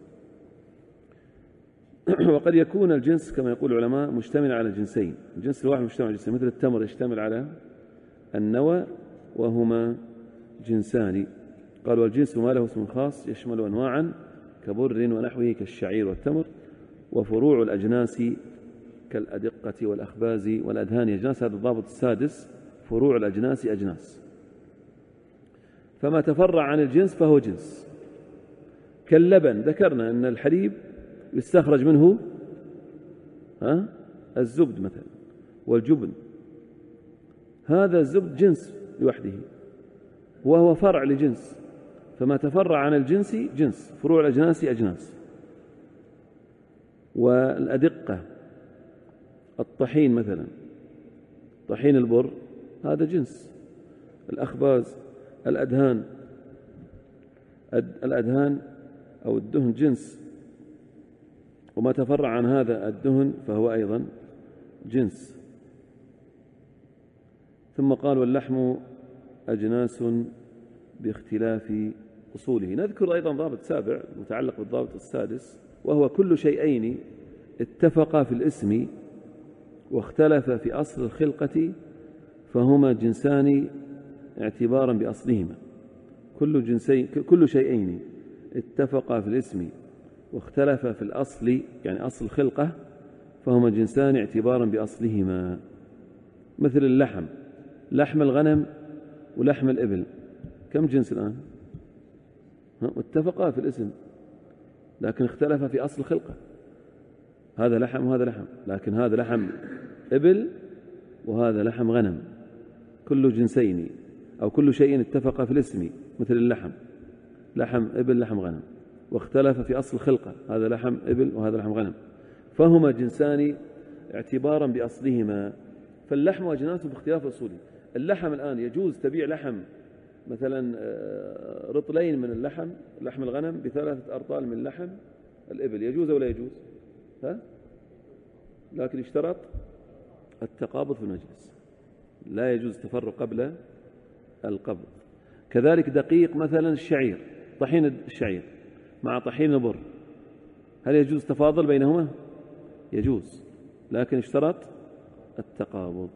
وقد يكون الجنس كما يقول العلماء مشتمل على جنسين، الجنس الواحد مشتمل على جنسين، مثل التمر يشتمل على النوى وهما جنسان. قال: والجنس ما له اسم خاص يشمل أنواعا كبر ونحوه كالشعير والتمر، وفروع الأجناس كالأدقة والأخباز والأدهان أجناس. هذا الضابط السادس، فروع الأجناس أجناس. فما تفرع عن الجنس فهو جنس، كاللبن. ذكرنا أن الحليب يستخرج منه الزبد مثلا والجبن، هذا الزبد جنس لوحده وهو فرع لجنس، فما تفرع عن الجنس جنس، فروع الأجناس أجناس. والأدقة، الطحين مثلا، طحين البر هذا جنس. الأخباز، الأدهان أو الدهن جنس، وما تفرع عن هذا الدهن فهو أيضا جنس. ثم قال: واللحم أجناس باختلاف أصوله. نذكر أيضا ضابط سابع متعلق بالضابط السادس، وهو كل شيئين اتفقا في الاسم واختلف في أصل الخلقة فهما جنسان اعتبارا بأصلهما. كل شيئين اتفقا في الاسم واختلف في الأصل، يعني أصل الخلقة، فهما جنسان اعتبارا بأصلهما. مثل اللحم، لحم الغنم ولحم الإبل، كم جنس الآن؟ اتفقا في الاسم لكن اختلف في أصل الخلقة، هذا لحم وهذا لحم، لكن هذا لحم إبل وهذا لحم غنم. كل جنسين أو كل شيء اتفق في الاسم، مثل اللحم، لحم إبل لحم غنم، واختلف في أصل الخلقة، هذا لحم إبل وهذا لحم غنم، فهما جنسان اعتبارا بأصلهما. فاللحم أجناس باختلاف أصوله. اللحم الآن يجوز تبيع لحم مثلا رطلين من لحم الغنم ب3 أرطال من لحم الإبل، يجوز ولا يجوز؟ لكن اشترط التقابض في المجلس، لا يجوز التفرق قبل القبض. كذلك دقيق مثلا الشعير، طحين الشعير مع طحين البر، هل يجوز تفاضل بينهما؟ يجوز، لكن اشترط التقابض.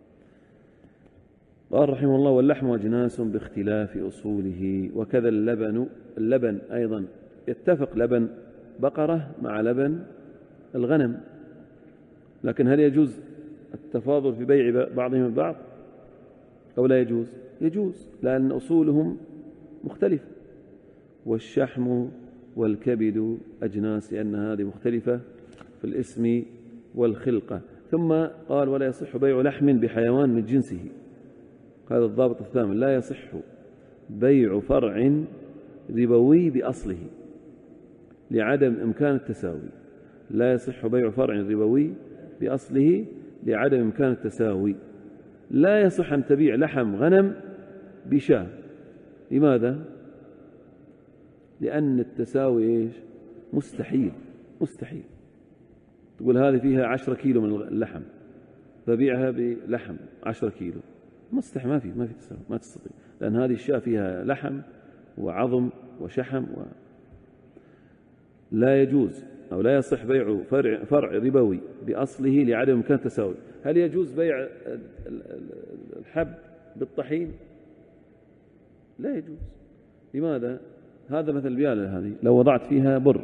قال رحمه الله: واللحم أجناس باختلاف أصوله. وكذا اللبن أيضا يتفق لبن بقرة مع لبن الغنم، لكن هل يجوز التفاضل في بيع بعضهم البعض أو لا يجوز؟ يجوز، لأن أصولهم مختلفة. والشحم والكبد أجناس، لأن هذه مختلفة في الاسم والخلقة. ثم قال: ولا يصح بيع لحم بحيوان من جنسه. هذا الضابط الثامن: لا يصح بيع فرع ربوي بأصله لعدم إمكان التساوي. لا يصح بيع فرع ربوي بأصله لعدم إمكان التساوي. لا يصح أن تبيع لحم غنم بشاة. لماذا؟ لأن التساوي مستحيل. تقول هذه فيها 10 كيلو من اللحم، فبيعها بلحم 10 كيلو، ما في تساوي، ما تستطيع، لأن هذه الشاة فيها لحم وعظم وشحم لا يجوز أو لا يصح بيع فرع ربوي بأصله لعدم إمكان التساوي. هل يجوز بيع الحب بالطحين؟ لا يجوز. لماذا؟ هذا مثل البيالة هذه، لو وضعت فيها بر،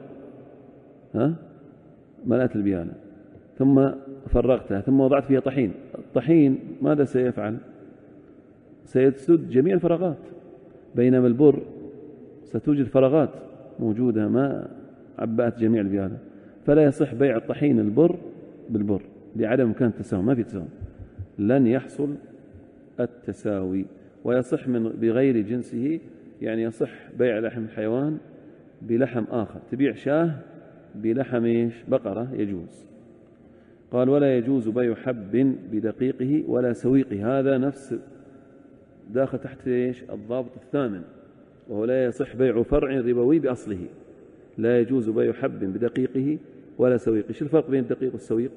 ملأت البيالة ثم فرغتها ثم وضعت فيها طحين، الطحين ماذا سيفعل؟ سيسد جميع الفراغات، بينما البر ستوجد فراغات موجودة ما عبأت جميع البيالة، فلا يصح بيع الطحين البر بالبر لعدم إمكان التساوي، ما في تساوي، لن يحصل التساوي. ويصح بغير جنسه، يعني يصح بيع لحم الحيوان بلحم آخر، تبيع شاه بلحم بقرة يجوز. قال ولا يجوز بيع حب بدقيقه ولا سويقه، هذا نفس داخل تحت الضابط الثامن، وهو لا يصح بيع فرع ربوي بأصله، لا يجوز بيع حب بدقيقه ولا سويقه. ايش الفرق بين الدقيق والسويق؟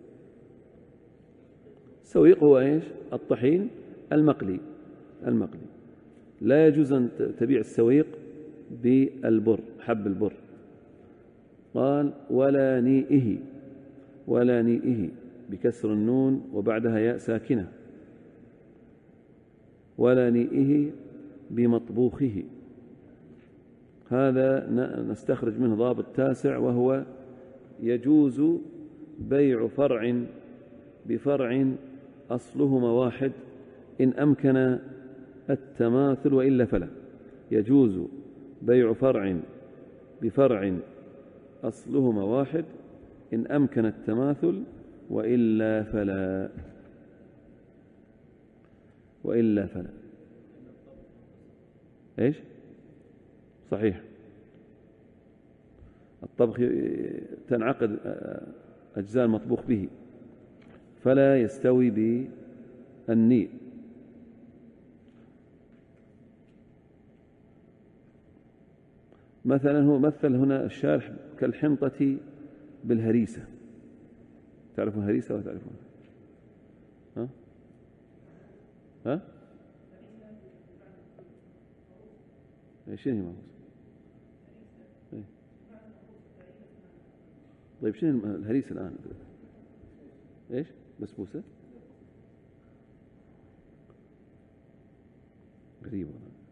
السويق هو الطحين المقلي، لا يجوز أن تبيع السويق بالبر، حب البر. قال ولا نيئه بكسر النون وبعدها ياء ساكنة، ولا نيئه بمطبوخه. هذا نستخرج منه ضابط تاسع، وهو يجوز بيع فرع بفرع أصلهما واحد إن أمكن التماثل وإلا فلا. يجوز بيع فرع بفرع أصلهما واحد إن أمكن التماثل وإلا فلا. إيش؟ صحيح، الطبخ تنعقد أجزاء المطبوخ به، فلا يستوي بالنيء. مثلا هو مثل هنا الشارح كالحنطة بالهريسة. تعرفون الهريسة ولا تعرفون؟ ها؟ شنو هي مهوسة؟ طيب شنو الهريسة الآن؟ إيش؟ بسبوسة؟ غريبة.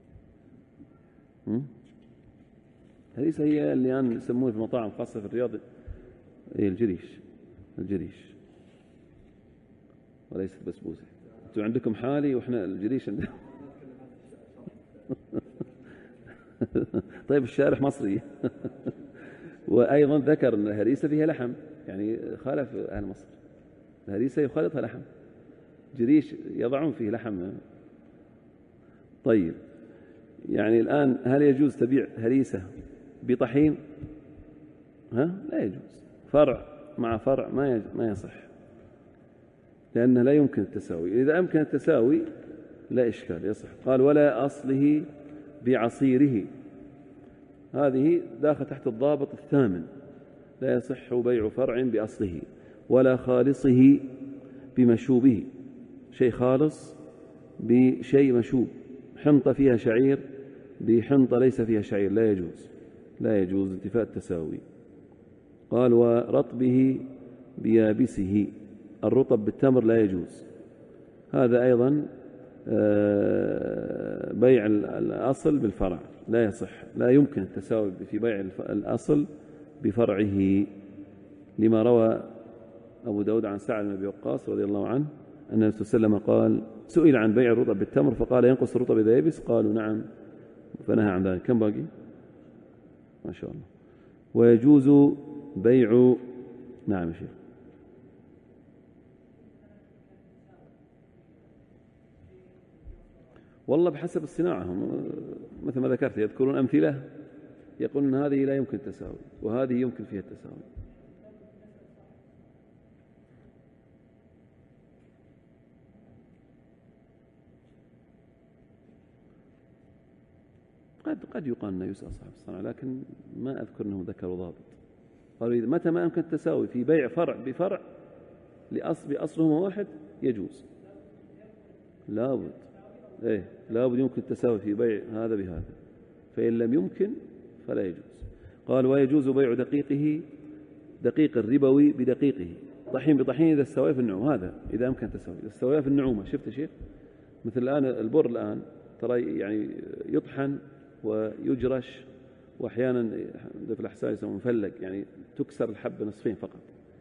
الهريسة هي اللي الآن يسمونه في المطاعم خاصة في الرياض الجريش وليس البسبوسة. أنتم عندكم حالي وإحنا الجريش عندنا. طيب الشارح مصري. وأيضا ذكر أن الهريسة فيها لحم، يعني خالف أهل مصر، الهريسة يخالطها لحم، جريش يضعون فيه لحم. طيب يعني الآن هل يجوز تبيع هريسة بطحين؟ لا يجوز. فرع مع فرع ما يصح، لأنه لا يمكن التساوي. إذا أمكن التساوي لا إشكال، يصح. قال ولا أصله بعصيره، هذه داخل تحت الضابط الثامن، لا يصح بيع فرع بأصله، ولا خالصه بمشوبه، شيء خالص بشيء مشوب، حنطة فيها شعير بحنطة ليس فيها شعير، لا يجوز انتفاء التساوي. قال ورطبه بيابسه، الرطب بالتمر لا يجوز. هذا أيضا بيع الأصل بالفرع لا يصح، لا يمكن التساوي في بيع الأصل بفرعه، لما روى أبو داود عن سعد بن أبي وقاص رضي الله عنه أن النبي صلى الله عليه وسلم قال سئل عن بيع الرطب بالتمر فقال ينقص الرطب إذا يبس؟ قالوا نعم، فنهى عن ذلك. كم باقي؟ ما شاء الله. ويجوز بيع، نعم يا شيخ. والله بحسب الصناعة، هم مثل ما ذكرت يذكرون أمثلة يقولون هذه لا يمكن التساوي وهذه يمكن فيها التساوي. قد يقال أنه يسأل صاحب الصنعة، لكن ما أذكر أنهم ذكروا ضابط. قالوا متى ما يمكن التساوي في بيع فرع بفرع بأصلهما واحد يجوز، لابد لابد يمكن التساوي في بيع هذا بهذا، فإن لم يمكن فلا يجوز. قال ويجوز بيع دقيق الربوي بدقيقه، طحين بطحين إذا استوى في النعوم، هذا إذا أمكن التساوي، إذا استوى في النعومة. شفت يا شيخ مثل الآن البر الآن ترى يعني يطحن ويجرش، وأحيانا في الأحساء يسمون مفلق، يعني تكسر الحبة نصفين فقط،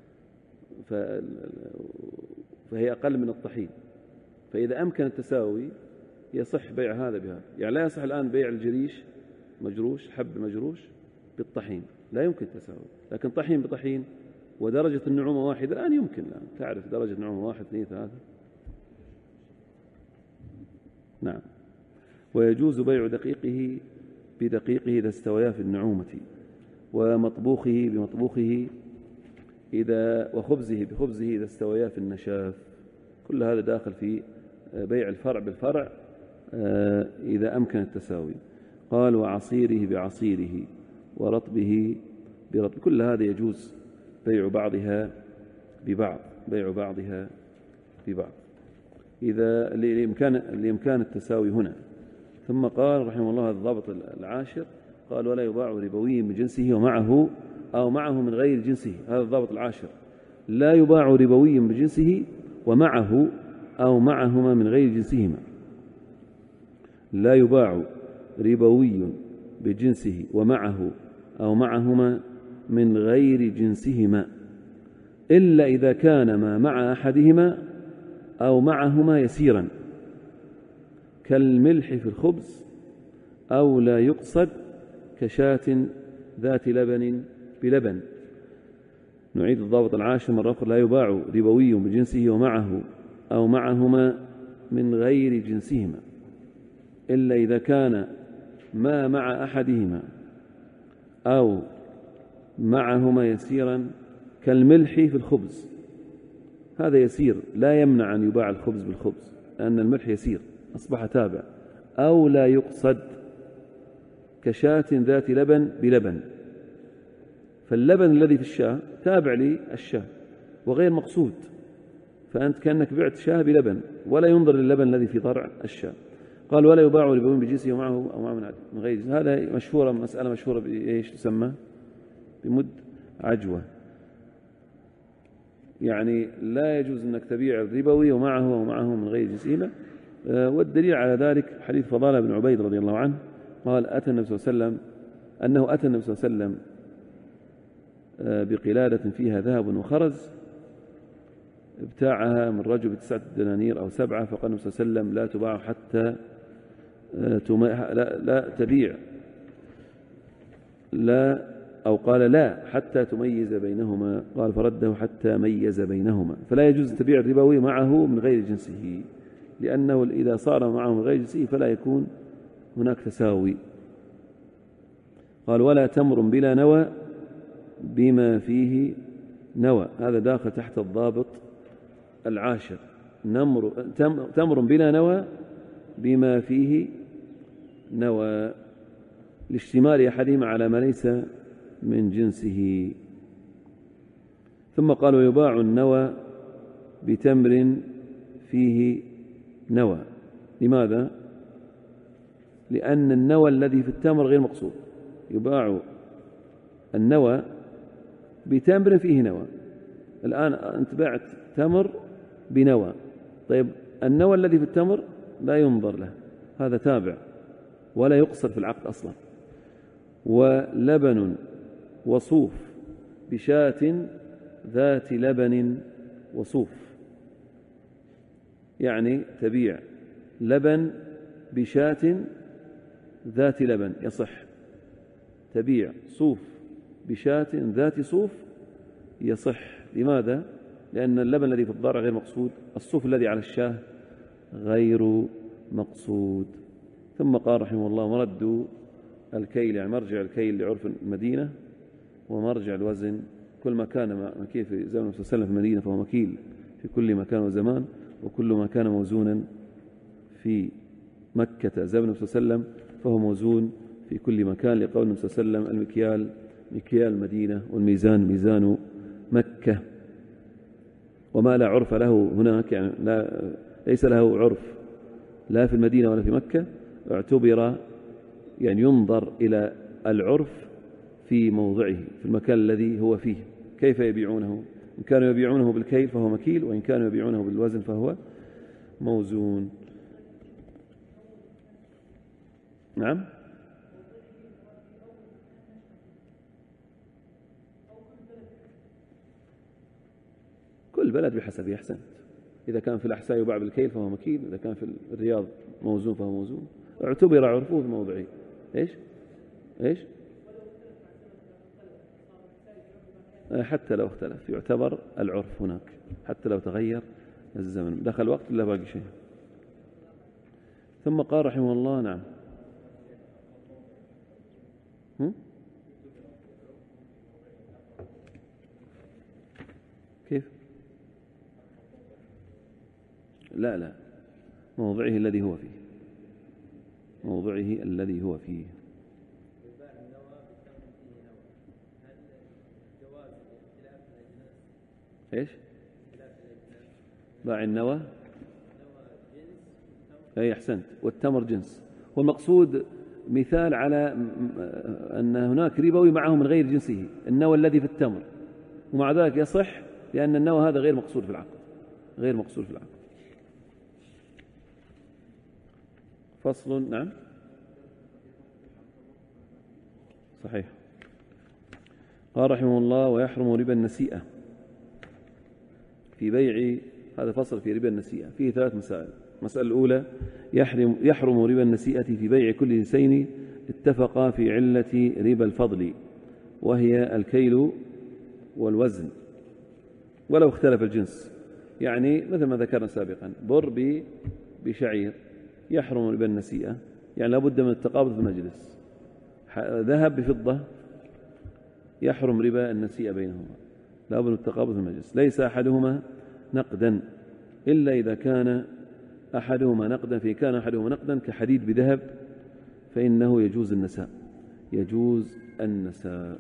فهي أقل من الطحين. فإذا أمكن التساوي يصح بيع هذا بهذا. يعني لا يصح الآن بيع الجريش مجروش، حب مجروش بالطحين، لا يمكن التساوي. لكن طحين بطحين ودرجة النعومة واحدة الآن يمكن، الآن تعرف درجة النعومة 1 2 3. نعم. ويجوز بيع دقيقه بدقيقه إذا استويا في النعومة، ومطبوخه بمطبوخه وخبزه بخبزه إذا استويا في النشاف. كل هذا داخل في بيع الفرع بالفرع إذا أمكن التساوي. قال وعصيره بعصيره ورطبه برطب، كل هذا يجوز بيع بعضها ببعض إذا لإمكان التساوي هنا. ثم قال رحمه الله الضابط العاشر، قال ولا يباع ربوي بجنسه ومعه أو معه من غير جنسه. هذا الضابط العاشر، لا يباع ربوي بجنسه ومعه أو معهما من غير جنسهما. لا يباع ربوي بجنسه ومعه أو معهما من غير جنسهما إلا إذا كان ما مع أحدهما أو معهما يسيرا كالملح في الخبز، أو لا يقصد كشاة ذات لبن بلبن. نعيد الضابط العاشر مرة أخرى، لا يباع ربوي بجنسه ومعه أو معهما من غير جنسهما إلا إذا كان ما مع أحدهما أو معهما يسيرا كالملح في الخبز. هذا يسير، لا يمنع أن يباع الخبز بالخبز لأن الملح يسير أصبح تابع. أو لا يقصد كشاة ذات لبن بلبن، فاللبن الذي في الشاة تابع للشاة وغير مقصود، فأنت كأنك بعت شاة بلبن ولا ينظر للبن الذي في ضرع الشاة. قال ولا يباع ربوي بجنسه ومعه أو معه من غير جنسه. هذا مشهورة، مسألة مشهورة بإيش تسمى؟ بمد عجوة. يعني لا يجوز أنك تبيع الربوي ومعه أو معه من غير جنسهما. والدليل على ذلك حديث فضالة بن عبيد رضي الله عنه قال أتى النبي صلى الله عليه وسلم بقلادة فيها ذهب وخرز ابتاعها من رجل ب9 دنانير أو 7، فقال النبي صلى الله عليه وسلم لا تباع حتى لا تبيع لا حتى تميز بينهما. قال فرده حتى ميز بينهما. فلا يجوز تبيع الربوي معه من غير جنسه، لأنه إذا صار معه من غير جنسه فلا يكون هناك تساوي. قال ولا تمر بلا نوى بما فيه نوى. هذا داخل تحت الضابط العاشر، تمر بلا نوى بما فيه نوى لاشتمال أحدهما على ما ليس من جنسه. ثم قال ويباع النوى بتمر فيه نوى. لماذا؟ لأن النوى الذي في التمر غير مقصود. يباع النوى بتمر فيه نوى. الآن أنت بعت تمر بنوى، طيب النوى الذي في التمر لا ينظر له، هذا تابع ولا يقصر في العقد أصلا. ولبن وصوف بشاة ذات لبن وصوف، يعني تبيع لبن بشاة ذات لبن يصح، تبيع صوف بشاة ذات صوف يصح. لماذا؟ لأن اللبن الذي في الضرع غير مقصود، الصوف الذي على الشاة غير مقصود. ثم قال رحمه الله مرد الكيل، يعني مرجع الكيل لعرف المدينة، ومرجع الوزن كل ما كان مكيل في زمن النبي صلى الله عليه وسلم في المدينة فهو مكيل في كل مكان وزمان، وكل ما كان موزونا في مكة زمن النبي صلى الله عليه وسلم فهو موزون في كل مكان، لقول النبي صلى الله عليه وسلم المكيال مكيال المدينة والميزان ميزان مكة. وما لا عرف له هناك، يعني ليس له عرف لا في المدينة ولا في مكة، اعتبر يعني ينظر إلى العرف في موضعه في المكان الذي هو فيه، كيف يبيعونه. إن كانوا يبيعونه بالكيل فهو مكيل، وإن كانوا يبيعونه بالوزن فهو موزون. نعم. كل بلد بحسبه. أحسنت. إذا كان في الأحساء يباع بالكيل فهو مكيل، إذا كان في الرياض موزون فهو موزون، اعتبر عرفه في موضعه. إيش حتى لو اختلف يعتبر العرف هناك، حتى لو تغير الزمن. دخل وقت إلا باقي شيء. ثم قال رحمه الله: نعم. كيف؟ لا، موضعه الذي هو فيه، موضعه الذي هو فيه. إيش؟ باع النوى. أي أحسنت. والتمر جنس. والمقصود مثال على أن هناك ربوي معه من غير جنسه، النوى الذي في التمر، ومع ذلك يصح لأن النوى هذا غير مقصود في العقد، غير مقصود في العقد. فصل. نعم صحيح. قال رحمه الله: ويحرم ربا النسيئة في بيع. هذا فصل في ربا النسيئة، فيه 3 مسائل. المسألة الأولى: يحرم ربا النسيئة في بيع كل جنسين اتفقا في علة ربا الفضل، وهي الكيل والوزن، ولو اختلف الجنس. يعني مثل ما ذكرنا سابقا، بر بشعير يحرم ربا النسيئة، يعني لابد من التقابض في المجلس. ذهب بفضة يحرم ربا النسيئة بينهما، لابد من التقابض في المجلس. ليس أحدهما نقدا إلا إذا كان أحدهما نقدا، في كان أحدهما نقدا كحديد بذهب فإنه يجوز النساء، يجوز النساء.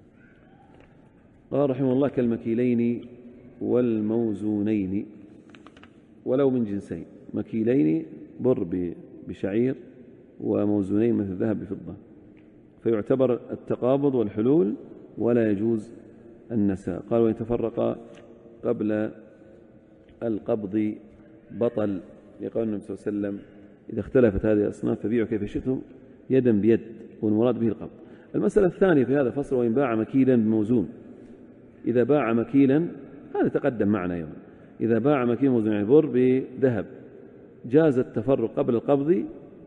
قال رحمه الله: كالمكيلين والموزونين ولو من جنسين. مكيلين بر بشعير، وموزونين مثل ذهب بفضة، فيعتبر التقابض والحلول ولا يجوز النساء. قال: وإن تفرق قبل القبض بطل، لقول النبي صلى الله عليه وسلم: إذا اختلفت هذه الأصناف فبيعوا كيف شئتم يدا بيد، والمراد به القبض. المسألة الثانية في هذا الفصل: وإن باع مكيلا بموزون. إذا باع مكيلا، هذا تقدم معنا أيضا، إذا باع مكيلا موزون يعني بر بذهب، جاز التفرق قبل القبض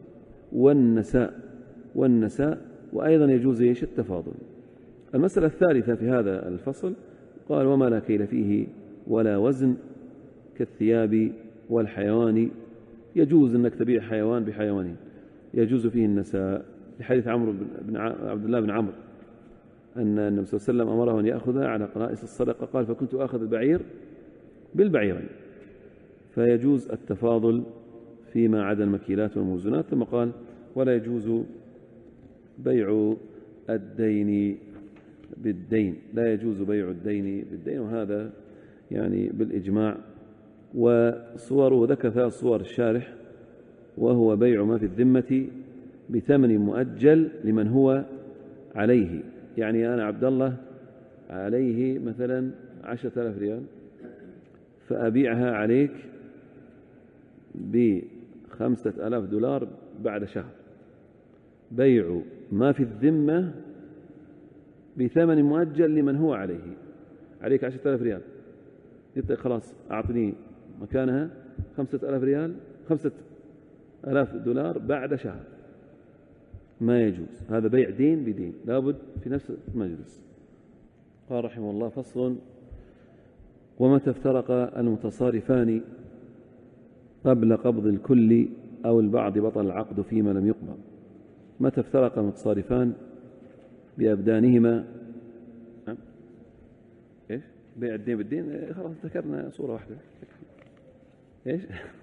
والنساء، وأيضا يجوز التفاضل. المسألة الثالثة في هذا الفصل: قال: وما لا كيل فيه ولا وزن كالثياب والحيوان. يجوز أنك تبيع حيوان بحيوانين، يجوز فيه النساء، لحديث عبد الله بن عمرو أن النبي صلى الله عليه وسلم أمره أن يأخذ على قرائص الصدقة، قال: فكنت آخذ البعير بالبعيرين. فيجوز التفاضل فيما عدا المكيلات والموزونات. ثم قال: ولا يجوز بيع الدين بالدين، لا يجوز بيع الدين بالدين، وهذا يعني بالإجماع. وصوره ذكر 3 صور الشارح، وهو بيع ما في الذمة بثمن مؤجل لمن هو عليه. يعني أنا عبد الله عليه مثلا 10,000 ريال، فأبيعها عليك $5,000 بعد شهر. بيع ما في الذمة بثمن مؤجل لمن هو عليك 10,000 ريال، قلت خلاص أعطني مكانها 5,000 ريال، $5,000 بعد شهر، ما يجوز. هذا بيع دين بدين، لابد في نفس المجلس. قال رحمه الله: فصل: ومتى افترق المتصارفان قبل قبض الكل أو البعض بطل العقد فيما لم يقبض. متى افترق المتصارفان بأبدانهما. إيش؟ بيع الدين بالدين، خلاص ذكرنا صورة واحدة. إيش؟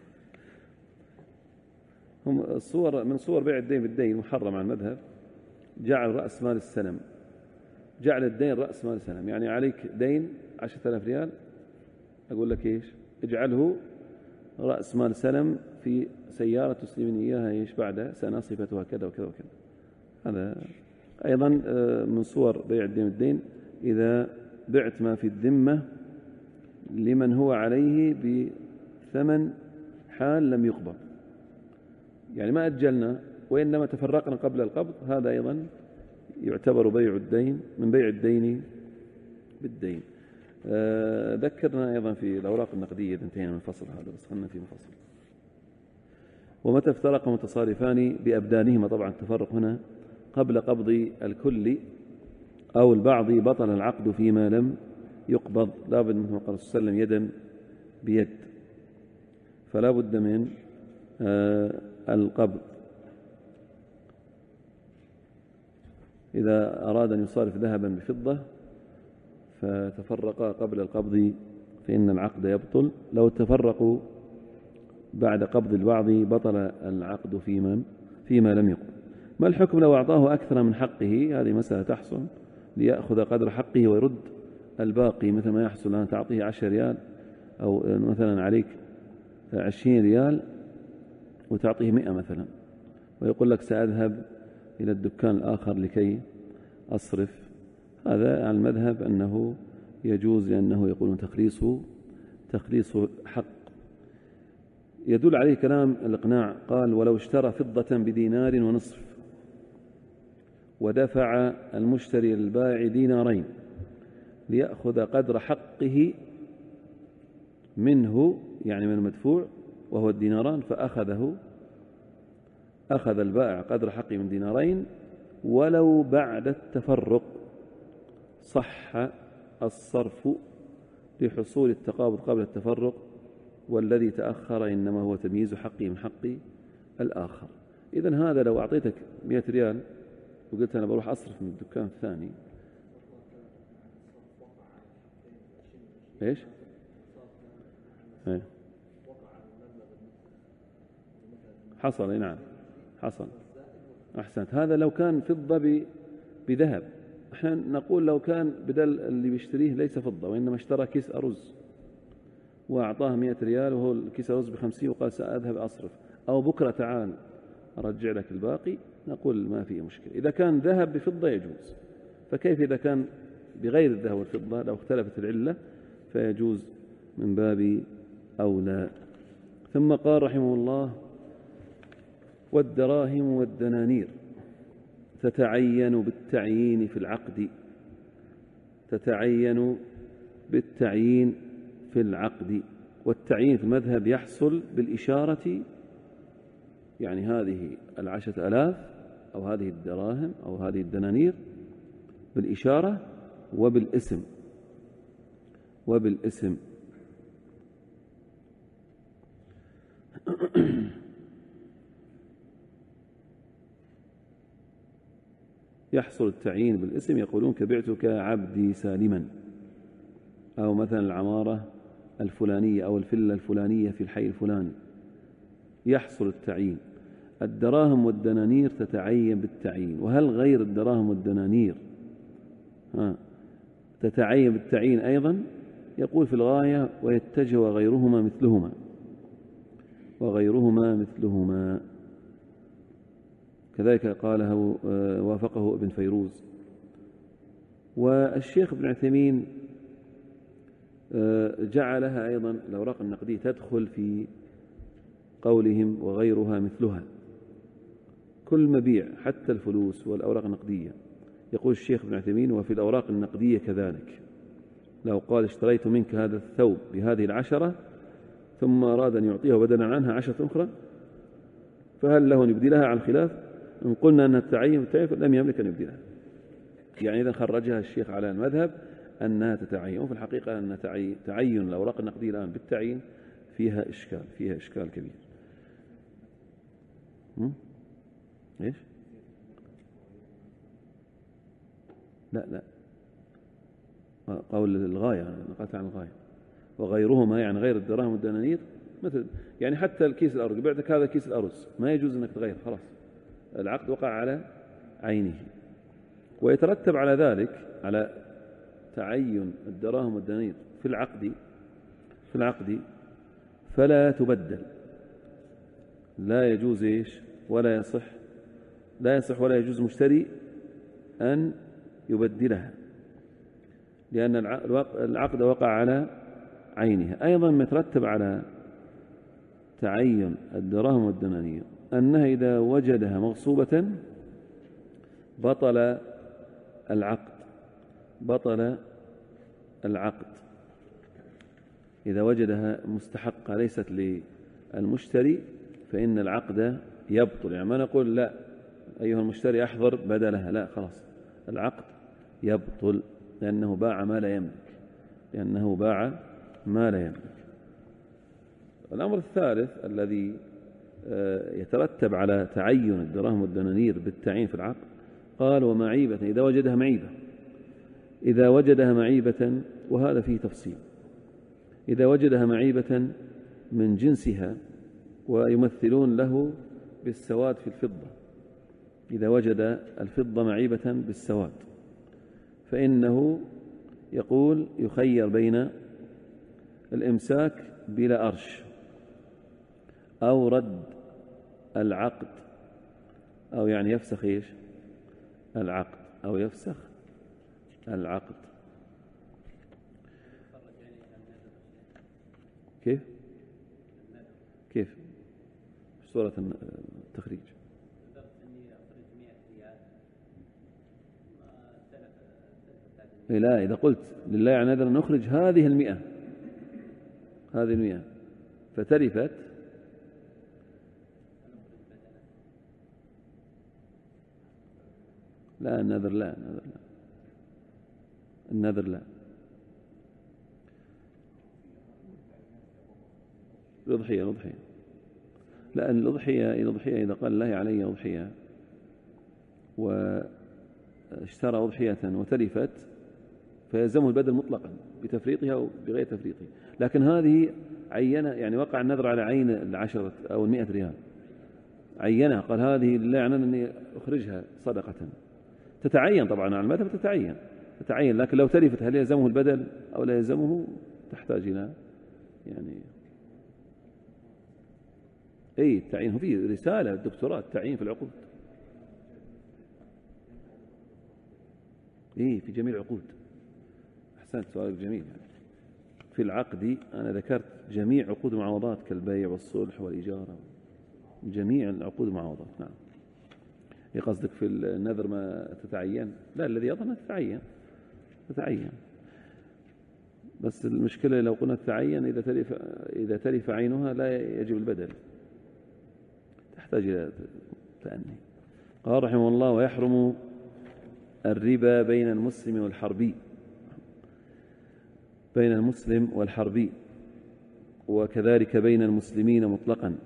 هم الصور من صور بيع الدين بالدين محرم عن المذهب: جعل رأس مال السلم، جعل الدين رأس مال السلم، يعني عليك دين 10,000 ريال، أقول لك إيش، اجعله رأس مال سلم في سيارة تسلمني إياها إيش بعد سنة صفتها كذا وكذا وكذا. هذا أيضا من صور بيع الدين الدين، إذا بعت ما في الذمة لمن هو عليه بثمن حال لم يقبض، يعني ما أجلنا وإنما تفرقنا قبل القبض، هذا أيضا يعتبر بيع الدين من بيع الدين بالدين. ذكرنا أيضا في الأوراق النقدية إذا انتهينا من الفصل هذا، بس خلنا في مفصل. ومتى افترق متصارفان بأبدانهما، طبعا التفرق هنا قبل قبض الكل أو البعض بطل العقد فيما لم يقبض، لا بد مثل ما قال صلى الله عليه وسلم يدا بيد، فلا بد من القبض. إذا أراد أن يصارف ذهبا بفضة فتفرقا قبل القبض فإن العقد يبطل، لو تفرقوا بعد قبض البعض بطل العقد فيما لم يقبض. ما الحكم لو أعطاه أكثر من حقه؟ هذه مسألة تحصل ليأخذ قدر حقه ويرد الباقي، مثل ما يحصل أن تعطيه 10 ريال أو مثلا عليك 20 ريال وتعطيه 100 مثلا، ويقول لك سأذهب إلى الدكان الآخر لكي أصرف. هذا على المذهب أنه يجوز، لأنه يقولون تخليص حق. يدل عليه كلام الإقناع، قال ولو اشترى فضة بدينار ونصف ودفع المشتري للبائع دينارين ليأخذ قدر حقه منه، يعني من المدفوع وهو الديناران، أخذ البائع قدر حقه من دينارين ولو بعد التفرق، صح الصرف لحصول التقابض قبل التفرق، والذي تأخر إنما هو تمييز حقي من حق الآخر. إذن هذا لو أعطيتك 100 ريال وقلت أنا بروح أصرف من الدكان الثاني، إيش؟ حصل، نعم حصل، أحسنت. هذا لو كان فضة بذهب، احنا نقول لو كان بدل اللي بيشتريه ليس فضة وإنما اشترى كيس أرز وأعطاه 100 ريال وهو الكيس أرز ب50 وقال سأذهب أصرف، أو بكرة تعال أرجع لك الباقي، نقول ما فيه مشكلة. إذا كان ذهب بفضة يجوز، فكيف إذا كان بغير الذهب والفضة؟ لو اختلفت العلة فيجوز من باب أولى. ثم قال رحمه الله والدراهم والدنانير تتعين بالتعيين في العقد، تتعين بالتعيين في العقد. والتعيين في المذهب يحصل بالإشارة، يعني هذه 10,000 أو هذه الدراهم أو هذه الدنانير بالإشارة وبالاسم يحصل التعيين بالاسم، يقولون كبعتك عبدي سالما، أو مثلا العمارة الفلانية أو الفلة الفلانية في الحي الفلاني، يحصل التعيين. الدراهم والدنانير تتعين بالتعيين. وهل غير الدراهم والدنانير تتعين بالتعيين أيضا؟ يقول في الغاية ويتجه وغيرهما مثلهما كذلك قاله وافقه ابن فيروز. والشيخ ابن عثيمين جعلها أيضا الأوراق النقدية تدخل في قولهم وغيرها مثلها، كل مبيع حتى الفلوس والأوراق النقدية. يقول الشيخ ابن عثيمين وفي الأوراق النقدية كذلك، لو قال اشتريت منك هذا الثوب بهذه 10 ثم أراد أن يعطيه بدلا عنها 10 أخرى، فهل له أن يبدلها عن خلاف؟ إن قلنا أنها التعين لم يملك أن يبدلها. يعني إذا خرجها الشيخ على المذهب أنها تتعين، وفي الحقيقة أن تعين الأوراق النقدية الآن بالتعيين فيها إشكال كبير. إيش؟ لا قول الغاية، نقلت عن الغاية. وغيرهما يعني غير الدراهم والدنانير، مثل يعني حتى الكيس الأرز، بعتك هذا كيس الأرز ما يجوز أنك تغير، خلاص العقد وقع على عينه. ويترتب على ذلك، على تعين الدراهم والدنانير في العقد، في العقد فلا تبدل، لا يجوز ولا يصح، لا يصح ولا يجوز مشتري أن يبدلها، لأن العقد وقع على عينها. أيضا ما يترتب على تعين الدراهم والدنانير أنها إذا وجدها مغصوبة بطل العقد. إذا وجدها مستحقة ليست للمشتري فإن العقد يبطل. يعني ما نقول لا أيها المشتري أحضر بدلها، لا، خلاص العقد يبطل لأنه باع ما لا يملك. الأمر الثالث الذي يترتب على تعين الدراهم والدنانير بالتعيين في العقد، قال ومعيبة إذا وجدها معيبة، وهذا فيه تفصيل، إذا وجدها معيبة من جنسها ويمثلون له بالسواد في الفضة، إذا وجد الفضة معيبة بالسواد فإنه يقول يخير بين الإمساك بلا أرش أو رد العقد، أو يعني يفسخ العقد، أو يفسخ العقد. كيف صورة التخريج؟ لا، إذا قلت لله عن نذر نخرج هذه 100 فتلفت لا، النذر لا، الأضحية لا، الأضحية إذا قال الله علي أضحية واشترى أضحية وتلفت فيلزمه البدل مطلقا بتفريطها أو بغير تفريطه. لكن هذه عينة، يعني وقع النذر على عين 10 أو 100 ريال، عينها قال هذه لله عنان أني أخرجها صدقة، تتعين طبعا على المذهب، تتعين، لكن لو تلفت هل يلزمه البدل أو لا يلزمه؟ تحتاج إلى يعني التعيين. هو في رسالة دكتوراه تعيين في العقود، في جميع العقود. أحسنت، سؤالك جميل. في العقد أنا ذكرت جميع عقود المعاوضات كالبيع والصلح والإجارة، جميع العقود المعاوضات. نعم. قصدك في النذر ما تتعين؟ لا، الذي يظن تتعين، بس المشكلة لو قلنا تتعين إذا تلف عينها لا يجب البدل، تحتاج إلى تأني. قال رحمه الله ويحرم الربا بين المسلم والحربي وكذلك بين المسلمين مطلقا،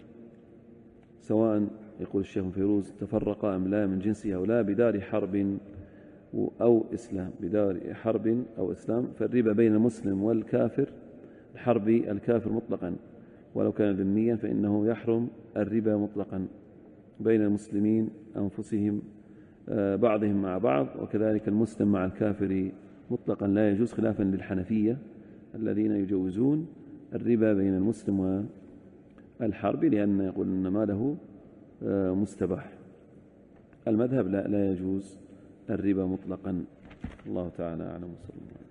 سواء يقول الشيخ فيروز تفرق أم لا من جنسها أو لا، بدار حرب أو إسلام، فالربا بين المسلم والكافر الحربي الكافر مطلقا ولو كان ذميا فإنه يحرم الربا مطلقا بين المسلمين أنفسهم بعضهم مع بعض، وكذلك المسلم مع الكافر مطلقا لا يجوز، خلافا للحنفية الذين يجوزون الربا بين المسلم والحرب لأن يقول إن ماله مستباح. المذهب لا يجوز الربا مطلقا. الله تعالى أعلم. وصلى الله عليه وسلم.